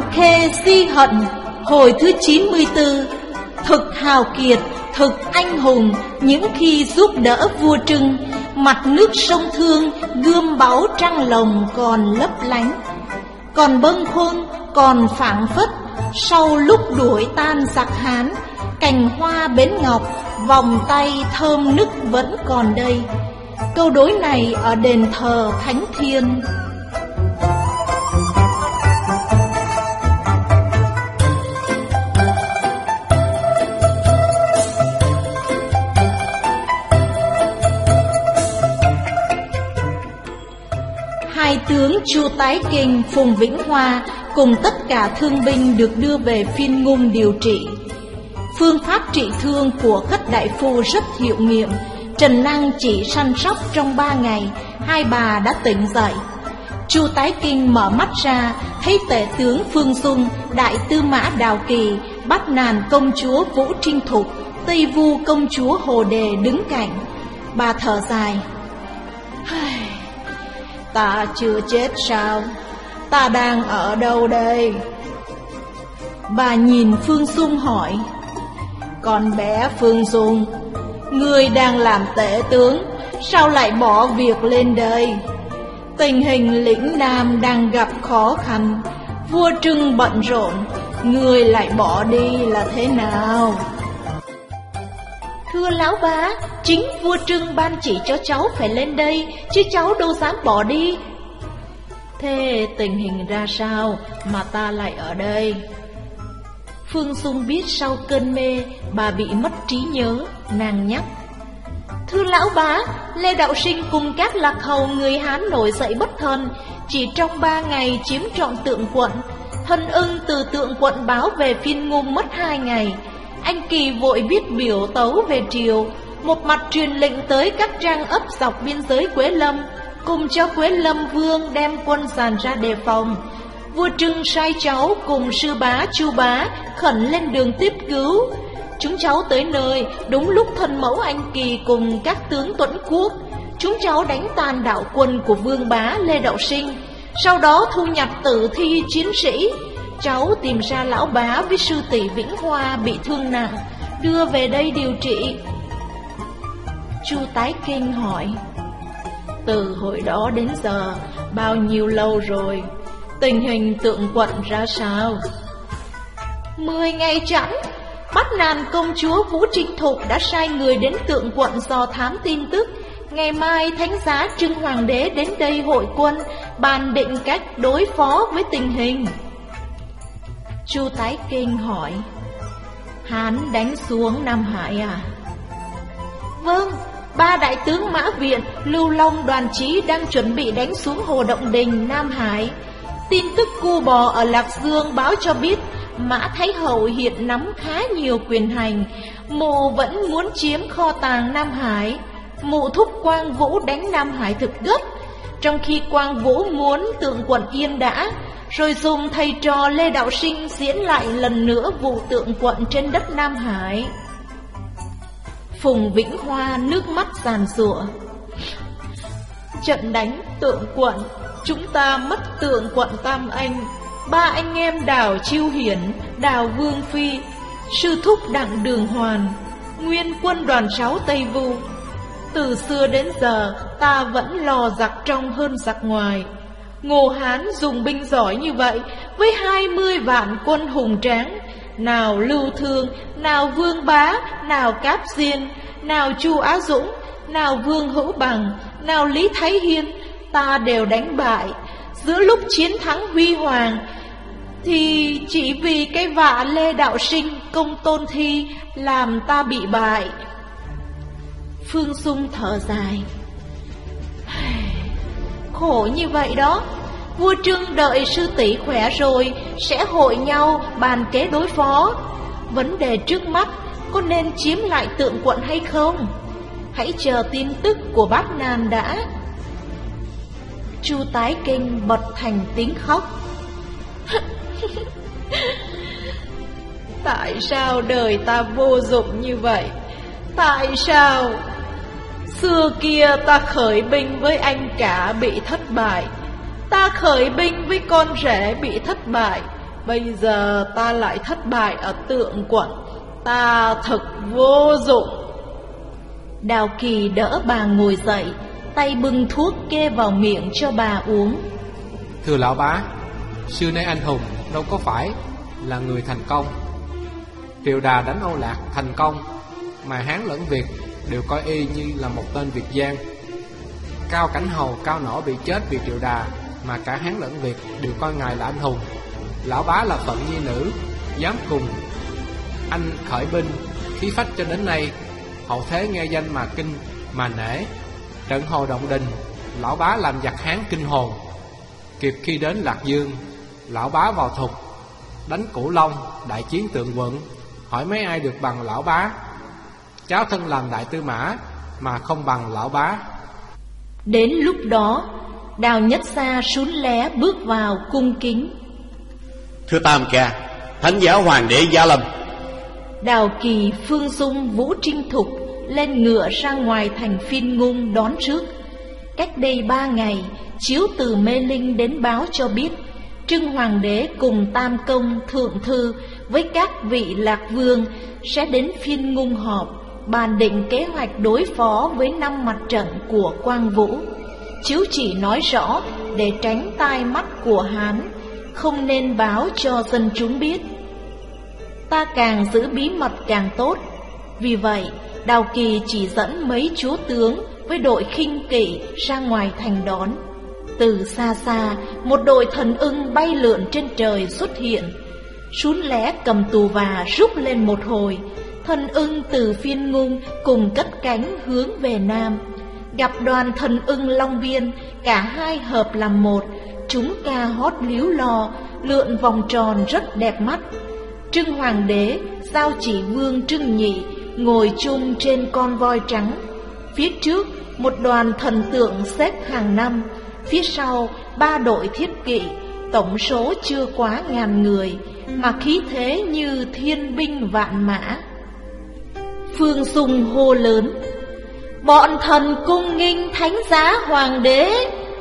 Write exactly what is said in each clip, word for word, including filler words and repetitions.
khê di hận, hồi thứ chín mươi tư. Thực hào kiệt, thực anh hùng, những khi giúp đỡ vua Trưng. Mặt nước sông Thương, gươm báu trăng lồng còn lấp lánh. Còn bâng khuâng, còn phảng phất, sau lúc đuổi tan giặc Hán. Cành hoa bến ngọc, vòng tay thơm nức vẫn còn đây. Câu đối này ở đền thờ Thánh Thiên. Hai tướng Chu Tái Kinh, Phùng Vĩnh Hoa cùng tất cả thương binh được đưa về Phiên Ngung điều trị. Phương pháp trị thương của Khất đại phu rất hiệu nghiệm. Trần Năng chỉ săn sóc trong ba ngày, hai bà đã tỉnh dậy. Chu Tái Kinh mở mắt ra, thấy tể tướng Phương Dung, đại tư mã Đào Kỳ, Bát Nàn công chúa Vũ Trinh Thục, Tây Vu công chúa Hồ Đề đứng cạnh. Bà thở dài: ta chưa chết sao? Ta đang ở đâu đây? Bà nhìn Phương Dung hỏi: con bé Phương Dung, ngươi đang làm tể tướng, sao lại bỏ việc lên đây? Tình hình lĩnh Nam đang gặp khó khăn, vua Trưng bận rộn, ngươi lại bỏ đi là thế nào? Thưa lão bá, chính vua Trưng ban chỉ cho cháu phải lên đây, chứ cháu đâu dám bỏ đi. Thế tình hình ra sao mà ta lại ở đây? Phương Dung biết sau cơn mê bà bị mất trí nhớ, nàng nhắc: thưa lão bá, Lê Đạo Sinh cùng các lạc hầu người Hán nổi dậy bất thần, chỉ trong ba ngày chiếm trọn Tượng Quận. Thân ưng từ Tượng Quận báo về Phiên Ngung mất hai ngày. Anh Kỳ vội viết biểu tấu về triều, một mặt truyền lệnh tới các trang ấp dọc biên giới Quế Lâm, cùng cho Quế Lâm Vương đem quân dàn ra đề phòng. Vua Trưng sai cháu cùng sư bá Chu bá khẩn lên đường tiếp cứu. Chúng cháu tới nơi đúng lúc thân mẫu anh Kỳ cùng các tướng Tuẫn Quốc. Chúng cháu đánh tan đạo quân của vương bá Lê Đạo Sinh, sau đó thu nhặt tử thi chiến sĩ. Cháu tìm ra lão bá với sư tỷ Vĩnh Hoa bị thương nặng, đưa về đây điều trị. Chu Tái Kinh hỏi: từ hồi đó đến giờ bao nhiêu lâu rồi? Tình hình Tượng Quận ra sao? Mười ngày chẵn. Bát Nàn công chúa Vũ Trinh Thục đã sai người đến Tượng Quận dò thám tin tức. Ngày mai thánh giá Trưng Hoàng đế đến đây hội quân, bàn định cách đối phó với tình hình. Chu Tái Kinh hỏi: Hán đánh xuống Nam Hải à? Vâng, ba đại tướng Mã Viện, Lưu Long, Đoàn Chí đang chuẩn bị đánh xuống Hồ Động Đình, Nam Hải. Tin tức cu bò ở Lạc Dương báo cho biết Mã Thái Hậu hiện nắm khá nhiều quyền hành. Mụ vẫn muốn chiếm kho tàng Nam Hải. Mụ thúc Quang Vũ đánh Nam Hải thực gấp, trong khi Quang Vũ muốn Tượng Quận yên đã, rồi dùng thầy trò Lê Đạo Sinh diễn lại lần nữa vụ Tượng Quận trên đất Nam Hải. Phùng Vĩnh Hoa nước mắt giàn giụa: trận đánh Tượng Quận, chúng ta mất Tượng Quận Tam Anh, ba anh em Đào Chiêu Hiển, Đào Vương Phi, sư thúc Đặng Đường Hoàn, nguyên quân đoàn sáu Tây Vu. Từ xưa đến giờ ta vẫn lò giặc trong hơn giặc ngoài. Ngô Hán dùng binh giỏi như vậy, với hai mươi vạn quân hùng tráng, nào Lưu Thương, nào Vương Bá, nào Cáp Diên, nào Chu Á Dũng, nào Vương Hữu Bằng, nào Lý Thái Hiên, ta đều đánh bại. Giữa lúc chiến thắng huy hoàng, thì chỉ vì cái vạ Lê Đạo Sinh, Công Tôn Thi làm ta bị bại. Phương Dung thở dài: khổ như vậy đó. Vua Trưng đợi sư tỷ khỏe rồi sẽ hội nhau bàn kế đối phó. Vấn đề trước mắt có nên chiếm lại Tượng Quận hay không? Hãy chờ tin tức của Bát Nàn đã. Chu Tái Kinh bật thành tiếng khóc: tại sao đời ta vô dụng như vậy? Tại sao xưa kia ta khởi binh với anh cả bị thất bại, ta khởi binh với con rể bị thất bại, bây giờ ta lại thất bại ở Tượng Quận, ta thật vô dụng. Đào Kỳ đỡ bà ngồi dậy, tay bưng thuốc kê vào miệng cho bà uống. Thưa lão bá, xưa nay anh hùng đâu có phải là người thành công. Triệu Đà đánh Âu Lạc thành công, mà Hán lẫn Việt đều coi y như là một tên Việt gian. Cao Cảnh Hầu, Cao Nỏ bị chết vì Triệu Đà, mà cả Hán lẫn Việt đều coi ngài là anh hùng. Lão bá là phận nhi nữ, dám cùng anh khởi binh, khí phách cho đến nay, hậu thế nghe danh mà kinh mà nể. Trận Hồ Động Đình, lão bá làm giặc Hán kinh hồn. Kịp khi đến Lạc Dương, lão bá vào Thục, đánh Cửu Long, đại chiến Tượng Quận. Hỏi mấy ai được bằng lão bá? Cháu thân làm đại tư mã mà không bằng lão bá. Đến lúc đó, Đào Nhất Sa sún lé bước vào cung kính. Thưa Tam Ca, thánh giáo hoàng đế giá lâm. Đào Kỳ, Phương Dung, Vũ Trinh Thục lên ngựa ra ngoài thành Phiên Ngung đón trước. Cách đây ba ngày, chiếu từ Mê Linh đến báo cho biết Trưng Hoàng đế cùng Tam Công, Thượng Thư với các vị lạc vương sẽ đến Phiên Ngung họp, bàn định kế hoạch đối phó với năm mặt trận của Quang Vũ. Chiếu chỉ nói rõ để tránh tai mắt của Hán, không nên báo cho dân chúng biết. Ta càng giữ bí mật càng tốt. Vì vậy, Đào Kỳ chỉ dẫn mấy chúa tướng với đội khinh kỵ ra ngoài thành đón. Từ xa xa, một đội thần ưng bay lượn trên trời xuất hiện. Sún lé cầm tù và rúc lên một hồi. Thần ưng từ Phiên Ngung cùng cất cánh hướng về Nam. Gặp đoàn thần ưng Long Biên, cả hai hợp làm một. Chúng ca hót líu lo, lượn vòng tròn rất đẹp mắt. Trưng Hoàng đế, giao chỉ vương Trưng Nhị ngồi chung trên con voi trắng. Phía trước một đoàn thần tượng xếp hàng năm, phía sau ba đội thiết kỵ, tổng số chưa quá ngàn người, mà khí thế như thiên binh vạn mã. Phương Dung hô lớn: bọn thần cung nghinh thánh giá hoàng đế.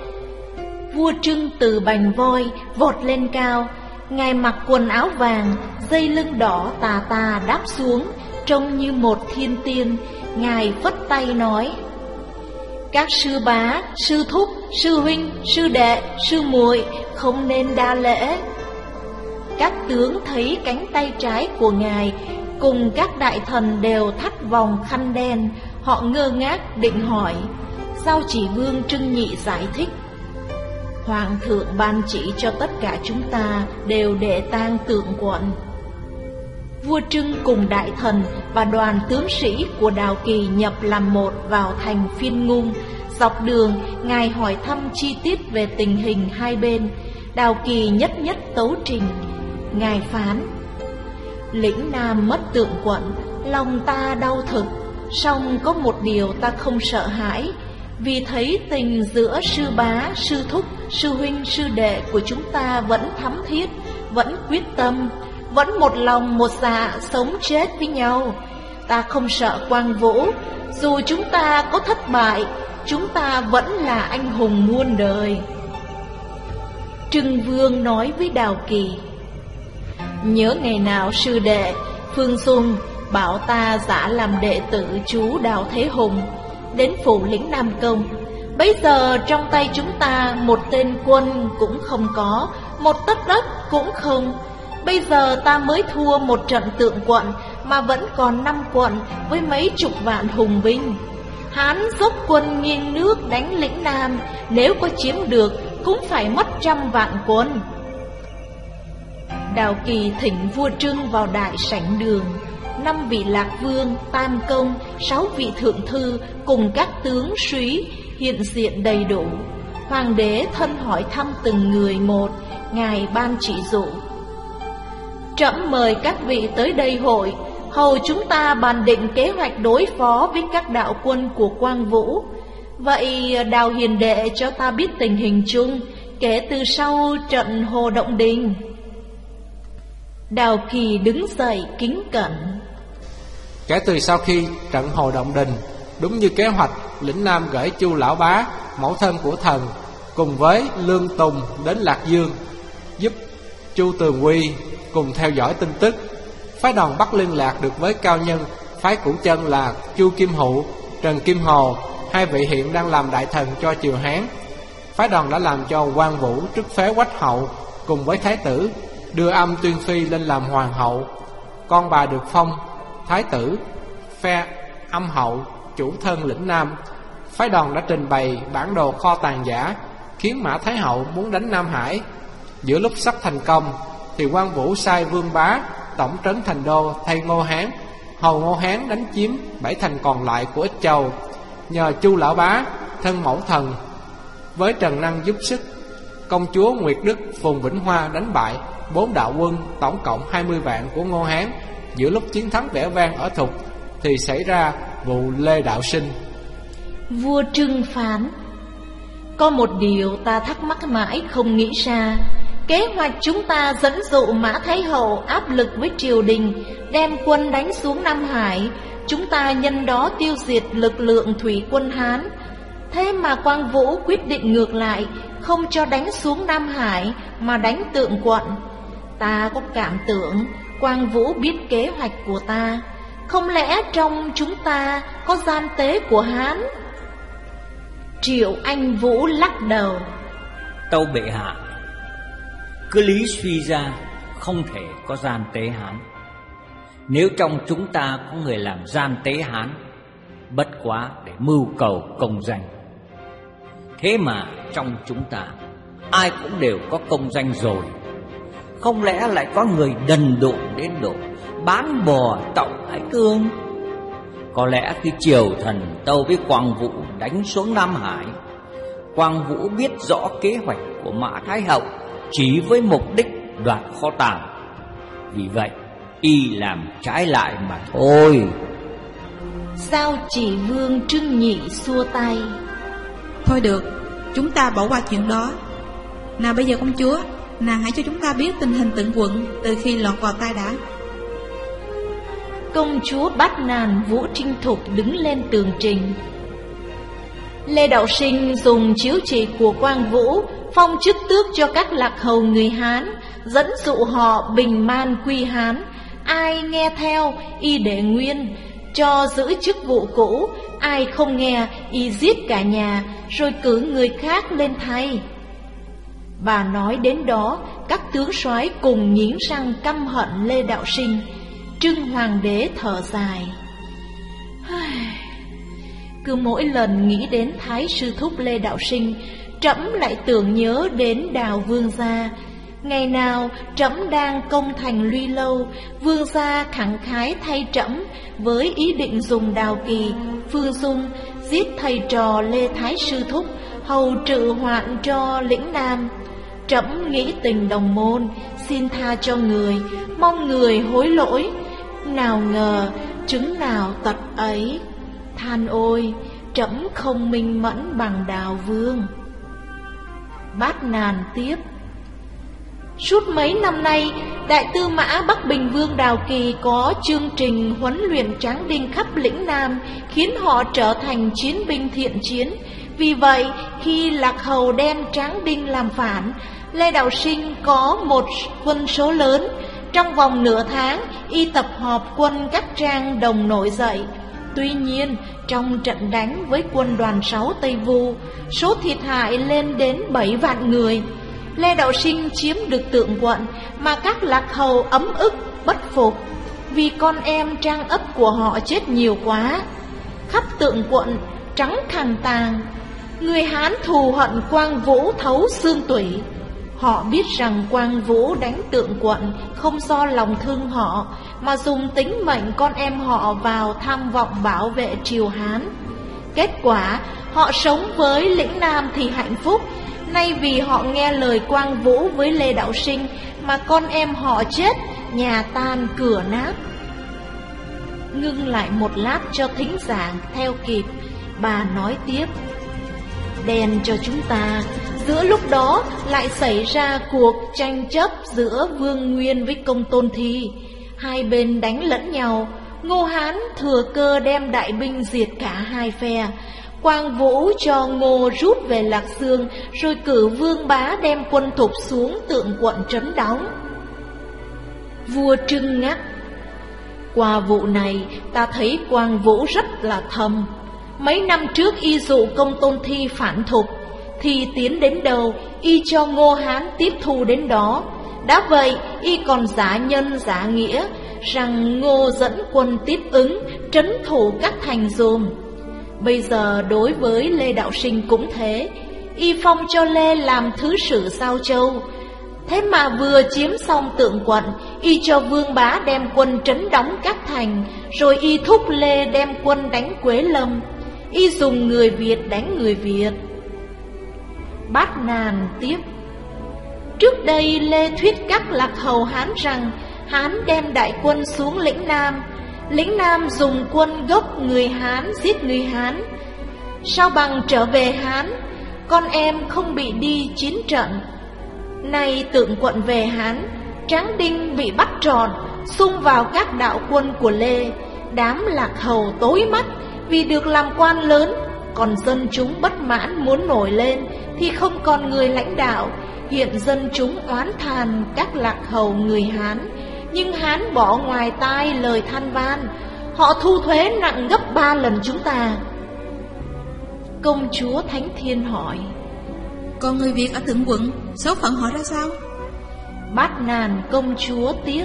Vua Trưng từ bành voi vọt lên cao. Ngài mặc quần áo vàng, dây lưng đỏ tà tà đáp xuống, trông như một thiên tiên. Ngài phất tay nói: các sư bá, sư thúc, sư huynh, sư đệ, sư muội không nên đa lễ. Các tướng thấy cánh tay trái của ngài cùng các đại thần đều thắt vòng khăn đen. Họ ngơ ngác định hỏi. Sao chỉ vương Trưng Nhị giải thích: Hoàng thượng ban chỉ cho tất cả chúng ta đều để tang Tượng Quận. Vua Trưng cùng đại thần và đoàn tướng sĩ của Đào Kỳ nhập làm một vào thành Phiên Ngung. Dọc đường, ngài hỏi thăm chi tiết về tình hình hai bên. Đào Kỳ nhất nhất tấu trình. Ngài phán: lĩnh Nam mất Tượng Quận, lòng ta đau thực. Song có một điều ta không sợ hãi, vì thấy tình giữa sư bá, sư thúc, sư huynh, sư đệ của chúng ta vẫn thắm thiết, vẫn quyết tâm, vẫn một lòng một dạ sống chết với nhau. Ta không sợ Quang Vũ, dù chúng ta có thất bại, chúng ta vẫn là anh hùng muôn đời. Trưng Vương nói với Đào Kỳ: nhớ ngày nào sư đệ Phương Dung bảo ta giả làm đệ tử chú Đào Thế Hùng, đến phủ lĩnh Nam Công. Bấy giờ trong tay chúng ta một tên quân cũng không có, một tấc đất cũng không. Bây giờ ta mới thua một trận Tượng Quận, mà vẫn còn năm quận với mấy chục vạn hùng binh. Hán dốc quân nghiêng nước đánh lĩnh Nam, nếu có chiếm được cũng phải mất trăm vạn quân. Đào Kỳ thỉnh vua Trưng vào đại sảnh đường. Năm vị lạc vương, tam công, sáu vị thượng thư cùng các tướng súy hiện diện đầy đủ. Hoàng đế thân hỏi thăm từng người một. Ngài ban chỉ dụ: trẫm mời các vị tới đây hội, hầu chúng ta bàn định kế hoạch đối phó với các đạo quân của Quang Vũ. Vậy Đào hiền đệ cho ta biết tình hình chung kể từ sau trận Hồ Động Đình. Đào Kỳ đứng dậy kính cẩn: kể từ sau khi trận Hồ Động Đình, đúng như kế hoạch, lĩnh Nam gửi Chu lão bá, mẫu thân của thần, cùng với Lương Tùng đến Lạc Dương, giúp Chu Tường Quy cùng theo dõi tin tức. Phái đoàn bắt liên lạc được với cao nhân phái Cửu Chân là Chu Kim Hụ, Trần Kim Hồ, hai vị hiện đang làm đại thần cho triều Hán. Phái đoàn đã làm cho Quang Vũ trước phế Quách hậu cùng với thái tử, đưa Âm Tuyên Phi lên làm hoàng hậu. Con bà được phong thái tử, phe Âm hậu, chủ thân lĩnh Nam. Phái đoàn đã trình bày bản đồ kho tàng giả, khiến Mã Thái hậu muốn đánh Nam Hải. Giữa lúc sắp thành công thì Quang Vũ sai Vương Bá tổng trấn thành đô thay Ngô Hán, hầu Ngô Hán đánh chiếm bảy thành còn lại của Ích Châu. Nhờ Chu Lão Bá thân mẫu thần với Trần Năng giúp sức, công chúa Nguyệt Đức Phùng Vĩnh Hoa đánh bại bốn đạo quân tổng cộng hai mươi vạn của Ngô Hán. Giữa lúc chiến thắng vẻ vang ở Thục thì xảy ra vụ Lê Đạo Sinh. Vua Trưng phán: có một điều ta thắc mắc mãi không nghĩ ra. Kế hoạch chúng ta dẫn dụ Mã Thái hậu áp lực với triều đình, đem quân đánh xuống Nam Hải, chúng ta nhân đó tiêu diệt lực lượng thủy quân Hán. Thế mà Quang Vũ quyết định ngược lại, không cho đánh xuống Nam Hải mà đánh Tượng Quận. Ta có cảm tưởng Quang Vũ biết kế hoạch của ta. Không lẽ trong chúng ta có gian tế của Hán? Triệu Anh Vũ lắc đầu: tâu bệ hạ, cứ lý suy ra không thể có gian tế Hán. Nếu trong chúng ta có người làm gian tế Hán, bất quá để mưu cầu công danh. Thế mà trong chúng ta ai cũng đều có công danh rồi, không lẽ lại có người đần độn đến độ bán bò tậu Hải Cương? Có lẽ khi triều thần tâu với Quang Vũ đánh xuống Nam Hải, Quang Vũ biết rõ kế hoạch của Mã Thái hậu chỉ với mục đích đoạt kho tàng, vì vậy y làm trái lại mà thôi. Giao Chỉ Vương Trưng Nhị xua tay: thôi được, chúng ta bỏ qua chuyện đó. Nào bây giờ công chúa, nàng hãy cho chúng ta biết tình hình Tượng Quận từ khi lọt vào tay đã. Công chúa Bát Nàn Vũ Trinh Thục đứng lên tường trình. Lê Đạo Sinh dùng chiếu chỉ của Quang Vũ phong chức tước cho các lạc hầu người Hán, dẫn dụ họ bình man quy Hán. Ai nghe theo y để nguyên, cho giữ chức vụ cũ. Ai không nghe y giết cả nhà, rồi cử người khác lên thay. Bà nói đến đó, các tướng soái cùng nghiến răng căm hận Lê Đạo Sinh. Trưng Hoàng đế thở dài: cứ mỗi lần nghĩ đến Thái sư thúc Lê Đạo Sinh, trẫm lại tưởng nhớ đến Đào Vương gia. Ngày nào trẫm đang công thành Luy Lâu, Vương gia khẳng khái thay trẫm với ý định dùng Đào Kỳ, Phương Dung giết thầy trò Lê Thái sư thúc, hầu trự hoạn cho lĩnh Nam. Trẫm nghĩ tình đồng môn, xin tha cho người, mong người hối lỗi. Nào ngờ chứng nào tật ấy, than ôi trẫm không minh mẫn bằng Đào Vương. Bát Nàn tiếp: suốt mấy năm nay, Đại tư mã Bắc Bình Vương Đào Kỳ có chương trình huấn luyện tráng đinh khắp lĩnh Nam, khiến họ trở thành chiến binh thiện chiến. Vì vậy, khi lạc hầu đem tráng đinh làm phản, Lê Đạo Sinh có một quân số lớn. Trong vòng nửa tháng, y tập họp quân các trang đồng nổi dậy. Tuy nhiên, trong trận đánh với quân đoàn sáu Tây Vu, số thiệt hại lên đến bảy vạn người. Lê Đạo Sinh chiếm được Tượng Quận, mà các lạc hầu ấm ức bất phục, vì con em trang ấp của họ chết nhiều quá. Khắp Tượng Quận trắng khàn tàng. Người Hán thù hận Quang Vũ thấu xương tủy. Họ biết rằng Quang Vũ đánh Tượng Quận không do lòng thương họ, mà dùng tính mệnh con em họ vào tham vọng bảo vệ triều Hán. Kết quả, họ sống với lĩnh Nam thì hạnh phúc. Nay vì họ nghe lời Quang Vũ với Lê Đạo Sinh mà con em họ chết, nhà tan cửa nát. Ngưng lại một lát cho thính giảng theo kịp, bà nói tiếp: đèn cho chúng ta. Giữa lúc đó lại xảy ra cuộc tranh chấp giữa Vương Nguyên với Công Tôn Thi. Hai bên đánh lẫn nhau. Ngô Hán thừa cơ đem đại binh diệt cả hai phe. Quang Vũ cho Ngô rút về Lạc Dương, rồi cử Vương Bá đem quân Thục xuống Tượng Quận trấn đóng. Vua trưng ngắt: qua vụ này ta thấy Quang Vũ rất là thâm. Mấy năm trước y dụ Công Tôn Thi phản thục, thì tiến đến đâu y cho Ngô Hán tiếp thu đến đó. Đã vậy y còn giả nhân giả nghĩa rằng Ngô dẫn quân tiếp ứng, trấn thủ các thành dùm. Bây giờ đối với Lê Đạo Sinh cũng thế, y phong cho Lê làm thứ sử Giao Châu. Thế mà vừa chiếm xong Tượng Quận, y cho Vương Bá đem quân trấn đóng các thành, rồi y thúc Lê đem quân đánh Quế Lâm. Y dùng người Việt đánh người Việt. Bát Nàn tiếp: trước đây Lê thuyết các lạc hầu Hán rằng Hán đem đại quân xuống lĩnh Nam, lĩnh Nam dùng quân gốc người Hán giết người Hán. Sao bằng trở về Hán, con em không bị đi chiến trận. Nay Tượng Quận về Hán, Tráng Đinh bị bắt trọn, xung vào các đạo quân của Lê. Đám lạc hầu tối mắt vì được làm quan lớn, còn dân chúng bất mãn muốn nổi lên thì không còn người lãnh đạo. Hiện dân chúng oán than các lạc hầu người Hán, nhưng Hán bỏ ngoài tai lời than van. Họ thu thuế nặng gấp ba lần chúng ta. Công chúa Thánh Thiên hỏi: còn người Việt ở Tượng Quận, số phận họ ra sao? Bát Nàn công chúa tiếp: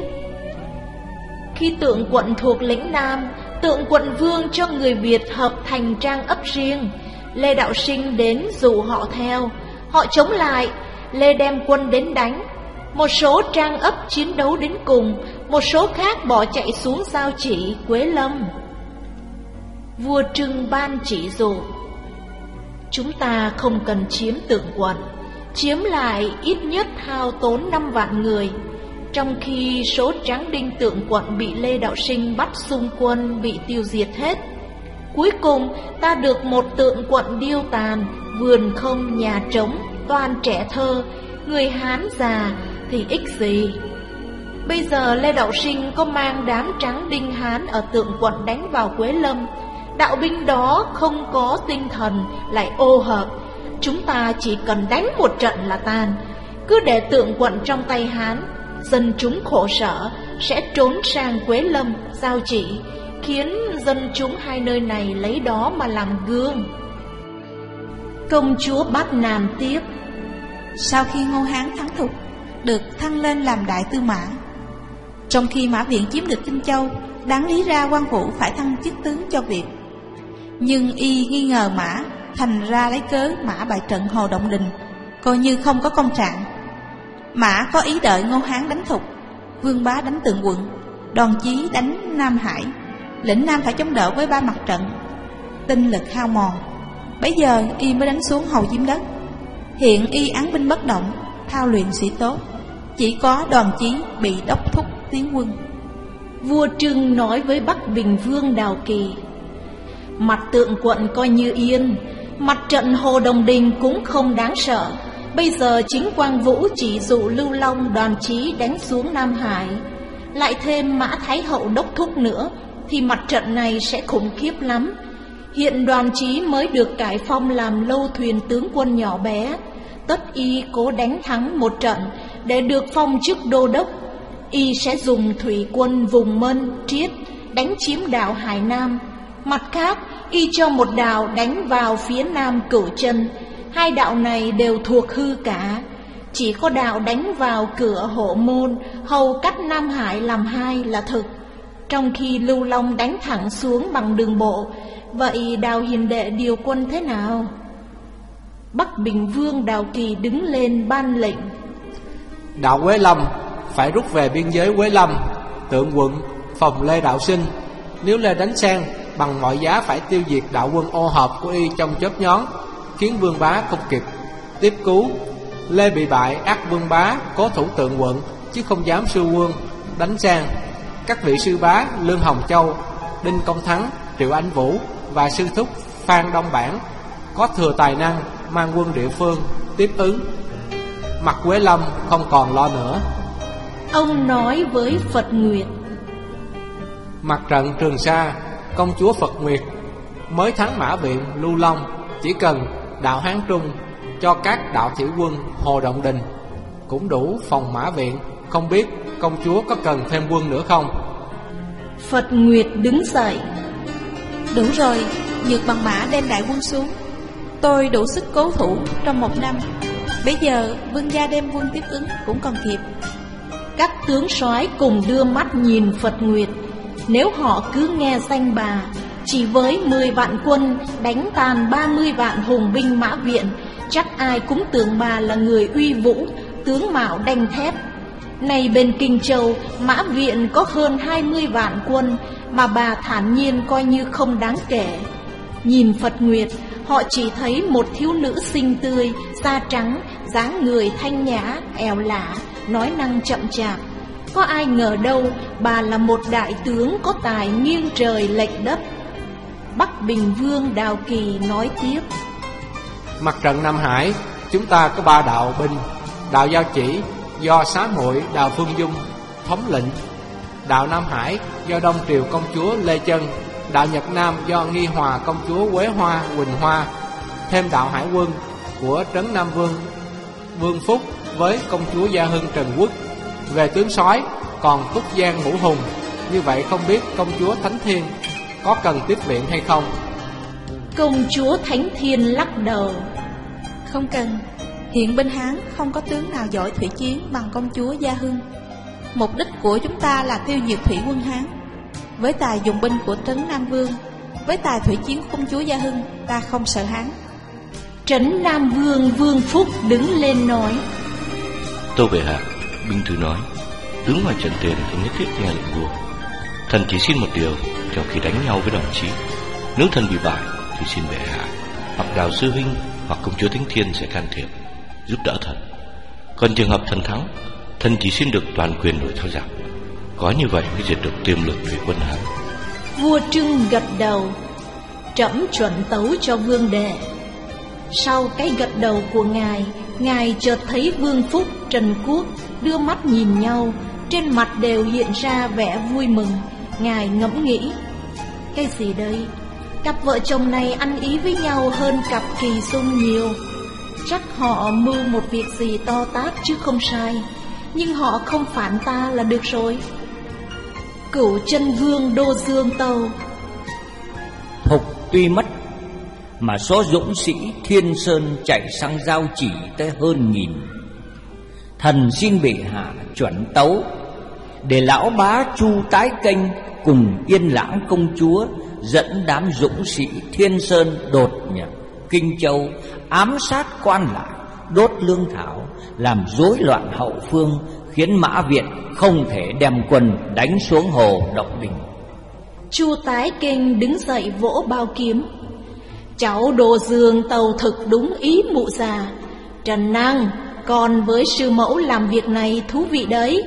khi Tượng Quận thuộc lĩnh Nam, Tượng Quận Vương cho người Việt hợp thành trang ấp riêng. Lê Đạo Sinh đến dụ họ theo, họ chống lại. Lê đem quân đến đánh. Một số trang ấp chiến đấu đến cùng, một số khác bỏ chạy xuống Giao Chỉ, Quế Lâm. Vua Trưng ban chỉ dụ: chúng ta không cần chiếm Tượng Quận, chiếm lại ít nhất hao tốn năm vạn người. Trong khi số Tráng Đinh Tượng Quận bị Lê Đạo Sinh bắt xung quân bị tiêu diệt hết. Cuối cùng ta được một Tượng Quận điêu tàn, vườn không nhà trống, toàn trẻ thơ, người Hán già thì ích gì. Bây giờ Lê Đạo Sinh có mang đám Tráng Đinh Hán ở Tượng Quận đánh vào Quế Lâm. Đạo binh đó không có tinh thần, lại ô hợp. Chúng ta chỉ cần đánh một trận là tan. Cứ để Tượng Quận trong tay Hán, dân chúng khổ sở sẽ trốn sang Quế Lâm, Giao Chỉ, khiến dân chúng hai nơi này lấy đó mà làm gương. Công chúa Bát Nàn tiếp: sau khi Ngô Hán thắng thục, được thăng lên làm đại tư mã. Trong khi Mã Viện chiếm được Kinh Châu, đáng lý ra Quang Vũ phải thăng chức tướng cho Việt. Nhưng y nghi ngờ Mã, thành ra lấy cớ Mã bại trận Hồ Động Đình, coi như không có công trạng. Mã có ý đợi Ngô Hán đánh thục, Vương Bá đánh Tượng Quận, Đoàn Chí đánh Nam Hải. Lĩnh Nam phải chống đỡ với ba mặt trận, tinh lực hao mòn. Bấy giờ y mới đánh xuống Hầu Diêm Đất. Hiện y án binh bất động, thao luyện sĩ tốt, chỉ có Đoàn Chí bị đốc thúc tiến quân. Vua Trưng nói với Bắc Bình Vương Đào Kỳ: mặt Tượng Quận coi như yên, mặt trận Hồ Đồng Đình cũng không đáng sợ. Bây giờ chính Quang Vũ chỉ dụ Lưu Long, Đoàn Chí đánh xuống Nam Hải, lại thêm Mã Thái Hậu đốc thúc nữa, thì mặt trận này sẽ khủng khiếp lắm. Hiện Đoàn Chí mới được cải phong làm lâu thuyền tướng quân nhỏ bé. Tất y cố đánh thắng một trận để được phong chức đô đốc. Y sẽ dùng thủy quân vùng Mân, Triết đánh chiếm đảo Hải Nam. Mặt khác, y cho một đảo đánh vào phía nam Cửu Chân. Hai đạo này đều thuộc hư cả. Chỉ có đạo đánh vào cửa Hộ Môn, hầu cắt Nam Hải làm hai là thực. Trong khi Lưu Long đánh thẳng xuống bằng đường bộ. Vậy Đào Hiền Đệ điều quân thế nào? Bắc Bình Vương Đào Kỳ đứng lên ban lệnh: đạo Quế Lâm phải rút về biên giới Quế Lâm, Tượng Quận phòng Lê Đạo Sinh. Nếu Lê đánh sang, bằng mọi giá phải tiêu diệt đạo quân ô hợp của y trong chớp nhón, khiến Vương Bá không kịp tiếp cứu. Lê bị bại, ắt Vương Bá cố thủ Tượng Quận, chứ không dám sư quân đánh sang. Các vị sư bá Lương Hồng Châu, Đinh Công Thắng, Triệu Anh Vũ và sư thúc Phan Đông Bản có thừa tài năng mang quân địa phương tiếp ứng. Mặt Quế Lâm không còn lo nữa. Ông nói với Phật Nguyệt: mặt trận Trường Sa, công chúa Phật Nguyệt mới thắng Mã Viện, Lưu Long. Chỉ cần đạo Hán Trung cho các đạo thủy quân Hồ Động Đình cũng đủ phòng Mã Viện. Không biết công chúa có cần thêm quân nữa không? Phật Nguyệt đứng dậy. Đủ rồi, Nhược Bằng Mã đem đại quân xuống. Tôi đủ sức cố thủ trong một năm. Bây giờ vương gia đem quân tiếp ứng cũng còn kịp. Các tướng soái cùng đưa mắt nhìn Phật Nguyệt. Nếu họ cứ nghe danh bà, chỉ với mười vạn quân đánh tàn ba mươi vạn hùng binh Mã Viện, chắc ai cũng tưởng bà là người uy vũ, tướng mạo đanh thép. Này bên Kinh Châu, Mã Viện có hơn hai mươi vạn quân, mà bà thản nhiên coi như không đáng kể. Nhìn Phật Nguyệt, họ chỉ thấy một thiếu nữ xinh tươi, da trắng, dáng người thanh nhã, ẻo lả, nói năng chậm chạp. Có ai ngờ đâu bà là một đại tướng có tài nghiêng trời lệch đất. Bắc Bình Vương Đào Kỳ nói tiếp: Mặt trận Nam Hải, chúng ta có ba đạo binh. Đạo Giao Chỉ do xá muội Đào Phương Dung thống lĩnh. Đạo Nam Hải do Đông Triều công chúa Lê Chân. Đạo Nhật Nam do Nghi Hòa công chúa Quế Hoa Quỳnh Hoa. Thêm đạo Hải quân của Trấn Nam Vương Vương Phúc với công chúa Gia Hưng Trần Quốc. Về tướng soái còn Túc Giang Ngũ Hùng. Như vậy không biết công chúa Thánh Thiên có cần tiếp viện hay không? Công chúa Thánh Thiên lắc đầu: Không cần. Hiện bên Hán không có tướng nào giỏi thủy chiến bằng công chúa Gia Hưng. Mục đích của chúng ta là tiêu diệt thủy quân Hán. Với tài dùng binh của Trấn Nam Vương, với tài thủy chiến của công chúa Gia Hưng, ta không sợ Hán. Trấn Nam Vương Vương Phúc đứng lên nói: Tâu bệ hạ, binh thư nói, tướng ngoài trận tiền thì nhất thiết nghe lệnh vua. Thần chỉ xin một điều, trong khi đánh nhau với đồng chí, nếu thần bị bại thì xin bệ hạ hoặc Đào sư huynh hoặc công chúa Thánh Thiên sẽ can thiệp giúp đỡ thần. Còn trường hợp thần thắng, thần chỉ xin được toàn quyền đuổi theo giặc. Có như vậy mới diệt được tiềm lực thủy quân Hán. Vua Trưng gật đầu: Trẫm chuẩn tấu cho vương đệ. Sau cái gật đầu của ngài, ngài chợt thấy Vương Phúc, Trần Quốc đưa mắt nhìn nhau, trên mặt đều hiện ra vẻ vui mừng. Ngài ngẫm nghĩ: cái gì đây? Cặp vợ chồng này ăn ý với nhau hơn cặp Kỳ Dung nhiều. Chắc họ mưu một việc gì to tát chứ không sai. Nhưng họ không phản ta là được rồi. Cửu Chân Vương Đô Dương tâu: Thục tuy mất, mà số dũng sĩ Thiên Sơn chạy sang Giao Chỉ tới hơn nghìn. Thần xin bệ hạ chuẩn tấu, để lão bá Chu Tái Kênh cùng Yên Lãng công chúa dẫn đám dũng sĩ Thiên Sơn đột nhập Kinh Châu, ám sát quan lại, đốt lương thảo, làm rối loạn hậu phương, khiến Mã Viện không thể đem quân đánh xuống hồ Động Đình. Chu Tái Kênh đứng dậy vỗ bao kiếm: Cháu Đô Dương tàu thực đúng ý mụ già. Trần Năng, còn với sư mẫu làm việc này thú vị đấy.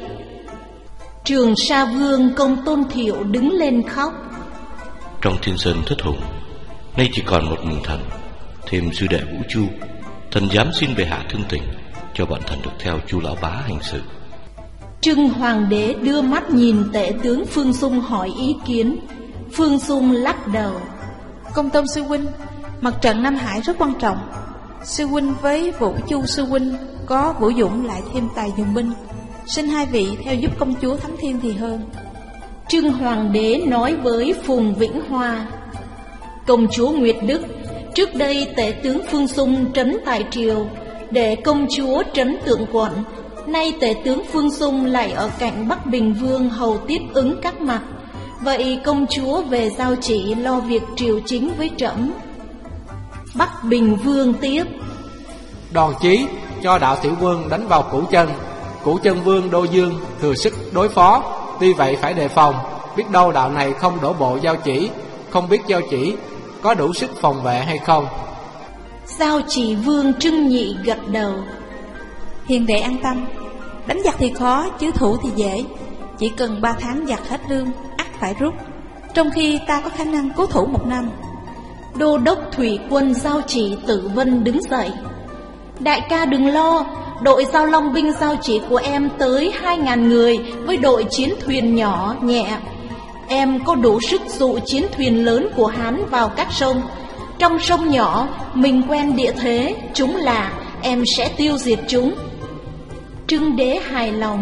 Trường Sa Vương Công Tôn Thiệu đứng lên khóc: Trong Thiên Sơn thất hùng, nay chỉ còn một mình thần, thêm sư đệ Vũ Chu. Thần dám xin bệ hạ thương tình, cho bọn thần được theo Chu lão bá hành sự. Trưng Hoàng đế đưa mắt nhìn tể tướng Phương Dung hỏi ý kiến. Phương Dung lắc đầu: Công Tôn sư huynh, mặt trận Nam Hải rất quan trọng. Sư huynh với Vũ Chu sư huynh có Vũ Dũng lại thêm tài dùng binh, xin hai vị theo giúp công chúa Thánh Thiên thì hơn. Trưng Hoàng đế nói với Phùng Vĩnh Hoa: Công chúa Nguyệt Đức, trước đây tể tướng Phương Dung trấn Tài Triều, để công chúa trấn Tượng Quận. Nay tể tướng Phương Dung lại ở cạnh Bắc Bình Vương hầu tiếp ứng các mặt. Vậy công chúa về Giao Chỉ lo việc triều chính với trẫm. Bắc Bình Vương tiếp: Đoàn chí cho đạo tiểu quân đánh vào Cửu Chân. Cửu Chân Vương Đô Dương thừa sức đối phó, tuy vậy phải đề phòng. Biết đâu đạo này không đổ bộ Giao Chỉ, không biết Giao Chỉ có đủ sức phòng vệ hay không. Giao Chỉ Vương Trưng Nhị gật đầu: Hiền đệ an tâm, đánh giặc thì khó, chứ thủ thì dễ. Chỉ cần ba tháng giặc hết lương, ắt phải rút, trong khi ta có khả năng cố thủ một năm. Đô đốc thủy quân Giao Chỉ Tử Vân đứng dậy: Đại ca đừng lo, đội Giao Long binh Giao Chỉ của em tới hai ngàn người với đội chiến thuyền nhỏ nhẹ. Em có đủ sức dụ chiến thuyền lớn của Hán vào các sông. Trong sông nhỏ, mình quen địa thế, chúng là em sẽ tiêu diệt chúng. Trưng đế hài lòng,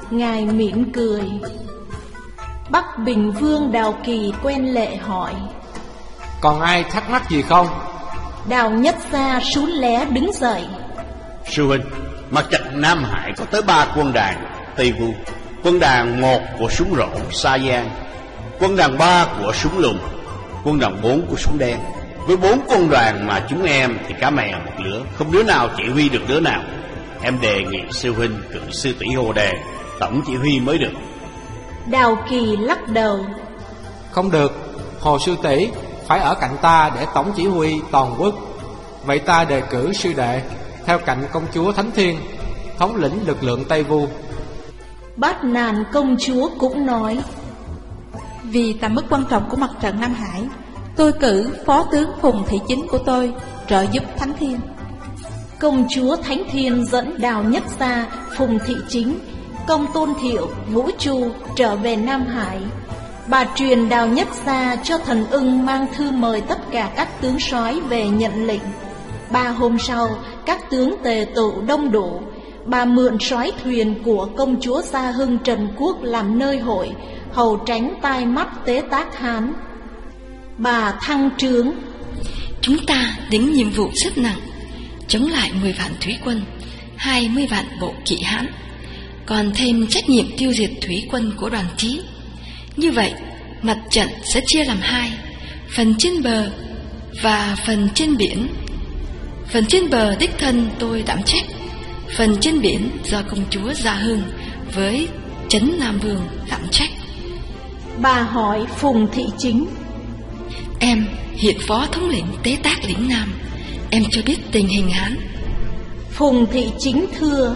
Ngài mỉm cười. Bắc Bình Vương Đào Kỳ quen lệ hỏi: Còn ai thắc mắc gì không? Đào Nhất Gia sún lé đứng dậy. Sư huynh, mặt trận Nam Hải có tới ba quân đàn Tây Vu. Quân đàn một của súng rổ Sa Giang, quân đàn ba của súng lùn, quân đàn bốn của súng đen. Với bốn quân đoàn mà chúng em thì cá mè một lứa, không đứa nào chỉ huy được đứa nào. Em đề nghị sư huynh cử sư tỷ Hồ Đề tổng chỉ huy mới được. Đào Kỳ lắc đầu. Không được, Hồ sư tỷ phải ở cạnh ta để tổng chỉ huy toàn quốc. Vậy ta đề cử sư đệ theo cạnh công chúa Thánh Thiên, thống lĩnh lực lượng Tây Vu. Bát Nàn công chúa cũng nói: Vì tầm mức quan trọng của mặt trận Nam Hải, tôi cử phó tướng Phùng Thị Chính của tôi trợ giúp Thánh Thiên. Công chúa Thánh Thiên dẫn Đào Nhất Gia, Phùng Thị Chính, Công Tôn Thiệu, Vũ Chu trở về Nam Hải. Bà truyền Đào Nhất Gia cho Thần Ưng mang thư mời tất cả các tướng soái về nhận lệnh. Ba hôm sau, các tướng tề tụ đông đủ. Bà mượn soái thuyền của công chúa Gia Hưng Trần Quốc làm nơi hội, hầu tránh tai mắt tế tác Hán. Bà thăng trướng: Chúng ta đính nhiệm vụ rất nặng, chống lại mười vạn thủy quân, hai mươi vạn bộ kỵ Hán, còn thêm trách nhiệm tiêu diệt thủy quân của đoàn Trí. Như vậy, mặt trận sẽ chia làm hai, phần trên bờ và phần trên biển. Phần trên bờ đích thân tôi đảm trách, phần trên biển do công chúa Gia Hưng với Trấn Nam Vương đảm trách. Bà hỏi Phùng Thị Chính: Em hiện phó thống lĩnh tế tác lĩnh Nam, em cho biết tình hình Hán. Phùng Thị Chính thưa: